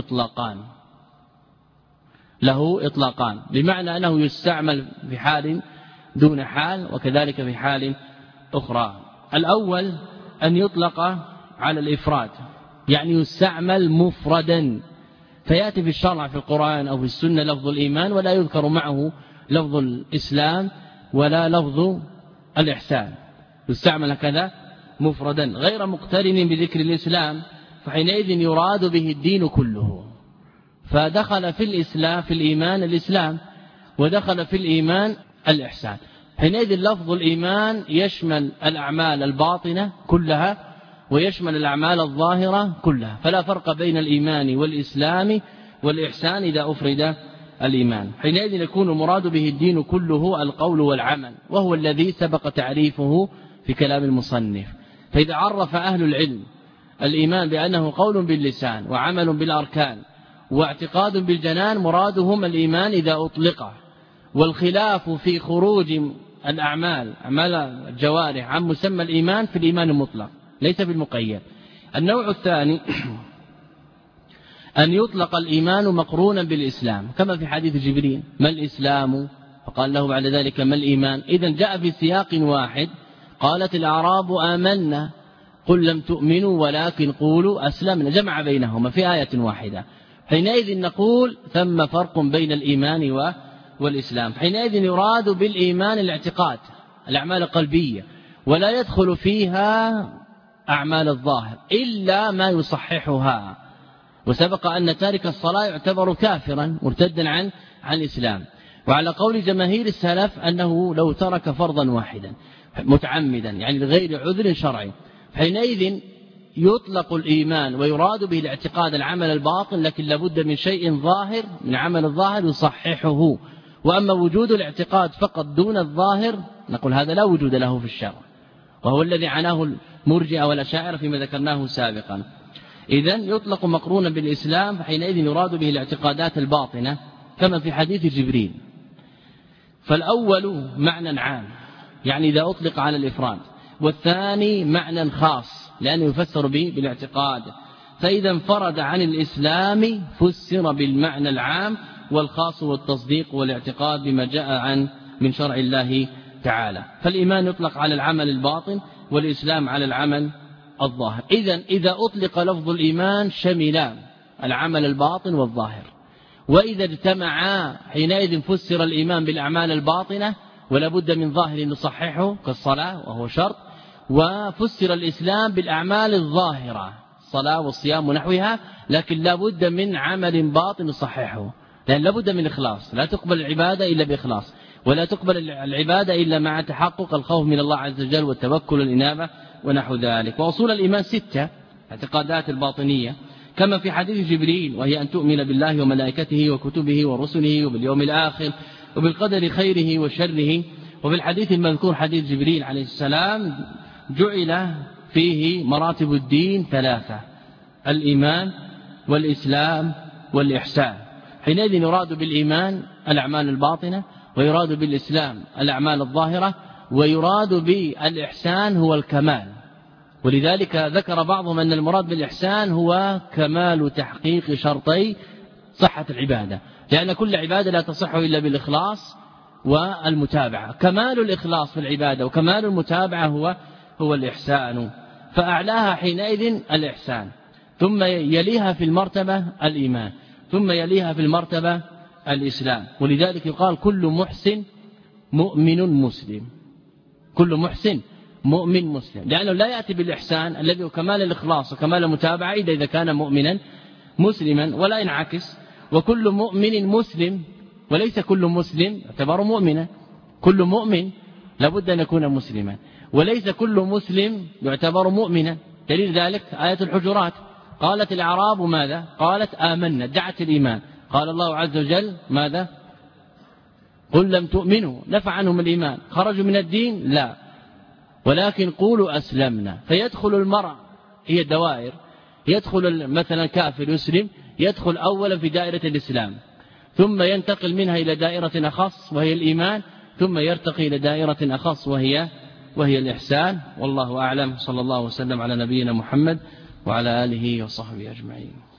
إطلاقان، بمعنى أنه يستعمل في حال دون حال، وكذلك في حال أخرى. الأول أن يطلق على الإفراد، يعني يستعمل مفردا، فيأتي في الشرع في القرآن أو في السنة لفظ الإيمان ولا يذكر معه لفظ الإسلام ولا لفظ الإحسان، يستعمل هكذا مفردا غير مقترن بذكر الإسلام، فحينئذ يراد به الدين كله، فدخل في الإسلام في الإيمان الإسلام، ودخل في الإيمان الإحسان. حينئذ لفظ الإيمان يشمل الأعمال الباطنة كلها ويشمل الأعمال الظاهرة كلها، فلا فرق بين الإيمان والإسلام والإحسان إذا أفرد الإيمان. حينئذ يكون المراد به الدين كله القول والعمل، وهو الذي سبق تعريفه في كلام المصنف. فإذا عرف أهل العلم الإيمان بأنه قول باللسان وعمل بالأركان واعتقاد بالجنان، مرادهم الإيمان إذا أطلق، والخلاف في خروج الأعمال أعمال الجوارح عن مسمى الإيمان في الإيمان المطلق ليس بالمقيد. النوع الثاني أن يطلق الإيمان مقرونا بالإسلام، كما في حديث جبريل ما الإسلام، فقال له بعد ذلك ما الإيمان. إذن جاء في سياق واحد، قالت الأعراب آمنا قل لم تؤمنوا ولكن قولوا أسلمنا، جمع بينهما في آية واحدة. حينئذ نقول ثم فرق بين الإيمان والإسلام. حينئذ يراد بالإيمان الاعتقاد، الأعمال القلبية، ولا يدخل فيها أعمال الظاهر إلا ما يصححها. وسبق أن تارك الصلاة يعتبر كافرا مرتدا عن الإسلام، وعلى قول جماهير السلف أنه لو ترك فرضا واحدا متعمدا يعني لغير عذر شرعي، حينئذ يطلق الإيمان ويراد به الاعتقاد العمل الباطن، لكن لابد من شيء ظاهر من عمل الظاهر يصححه. وأما وجود الاعتقاد فقط دون الظاهر نقول هذا لا وجود له في الشرع، وهو الذي عناه المرجئة والأشاعرة فيما ذكرناه سابقا. إذن يطلق مقرونا بالإسلام، فحينئذ يراد به الاعتقادات الباطنة كما في حديث جبريل. فالأول معنى عام يعني إذا أطلق على الإفراد، والثاني معنى خاص لأنه يفسر به بالاعتقاد، فإذا انفرد عن الإسلام فسر بالمعنى العام والخاص والتصديق والاعتقاد بما جاء من شرع الله تعالى. فالإيمان يطلق على العمل الباطن والإسلام على العمل الظاهر. إذا أطلق لفظ الإيمان شمل العمل الباطن والظاهر، وإذا اجتمعا حينئذ فسر الإيمان بالأعمال الباطنة ولا بد من ظاهر نصححه كالصلاة وهو شرط، وفسر الإسلام بالأعمال الظاهرة الصلاة والصيام ونحوها، لكن لا بد من عمل باطن نصححه، لأن لا بد من إخلاص، لا تقبل العبادة إلا بإخلاص، ولا تقبل العبادة إلا مع تحقق الخوف من الله عز وجل والتوكل والإنابة ونحو ذلك. وأصول الإيمان 6 اعتقادات الباطنية كما في حديث جبريل، وهي أن تؤمن بالله وملائكته وكتبه ورسله وباليوم الآخر وبالقدر خيره وشره. وفي الحديث المذكور حديث جبريل عليه السلام جعل فيه مراتب الدين 3: الإيمان والإسلام والإحسان. حينئذ يراد بالإيمان الأعمال الباطنة، ويراد بالإسلام الأعمال الظاهرة، ويراد بالإحسان هو الكمال. ولذلك ذكر بعضهم أن المراد بالإحسان هو كمال تحقيق شرطي صحة العبادة، لأن كل عبادة لا تصح إلا بالإخلاص والمتابعة. كمال الإخلاص في العبادة وكمال المتابعة هو الإحسان، فأعلاها حينئذ الإحسان، ثم يليها في المرتبة الإيمان، ثم يليها في المرتبة الإسلام. ولذلك يقال كل محسن مؤمن مسلم، كل محسن مؤمن مسلم، لأنه لا يأتي بالإحسان الذي هو كمال الإخلاص وكمال المتابعة إلا إذا كان مؤمنا مسلما، ولا ينعكس. وكل مؤمن مسلم، وليس كل مسلم يعتبر مؤمنا، كل مؤمن لابد أن يكون مسلما، وليس كل مسلم يعتبر مؤمنا. دليل ذلك آية الحجرات، قالت الأعراب ماذا؟ قالت آمنا، دعت الإيمان. قال الله عز وجل ماذا؟ قل لم تؤمنوا، نفع عنهم الإيمان، خرجوا من الدين؟ لا، ولكن قولوا أسلمنا. فيدخل المرء، هي دوائر، يدخل مثلا كافر يسلم، يدخل أولا في دائرة الإسلام، ثم ينتقل منها إلى دائرة أخص وهي الإيمان، ثم يرتقي إلى دائرة أخص وهي الإحسان. والله أعلم. صلى الله وسلم على نبينا محمد وعلى آله وصحبه أجمعين.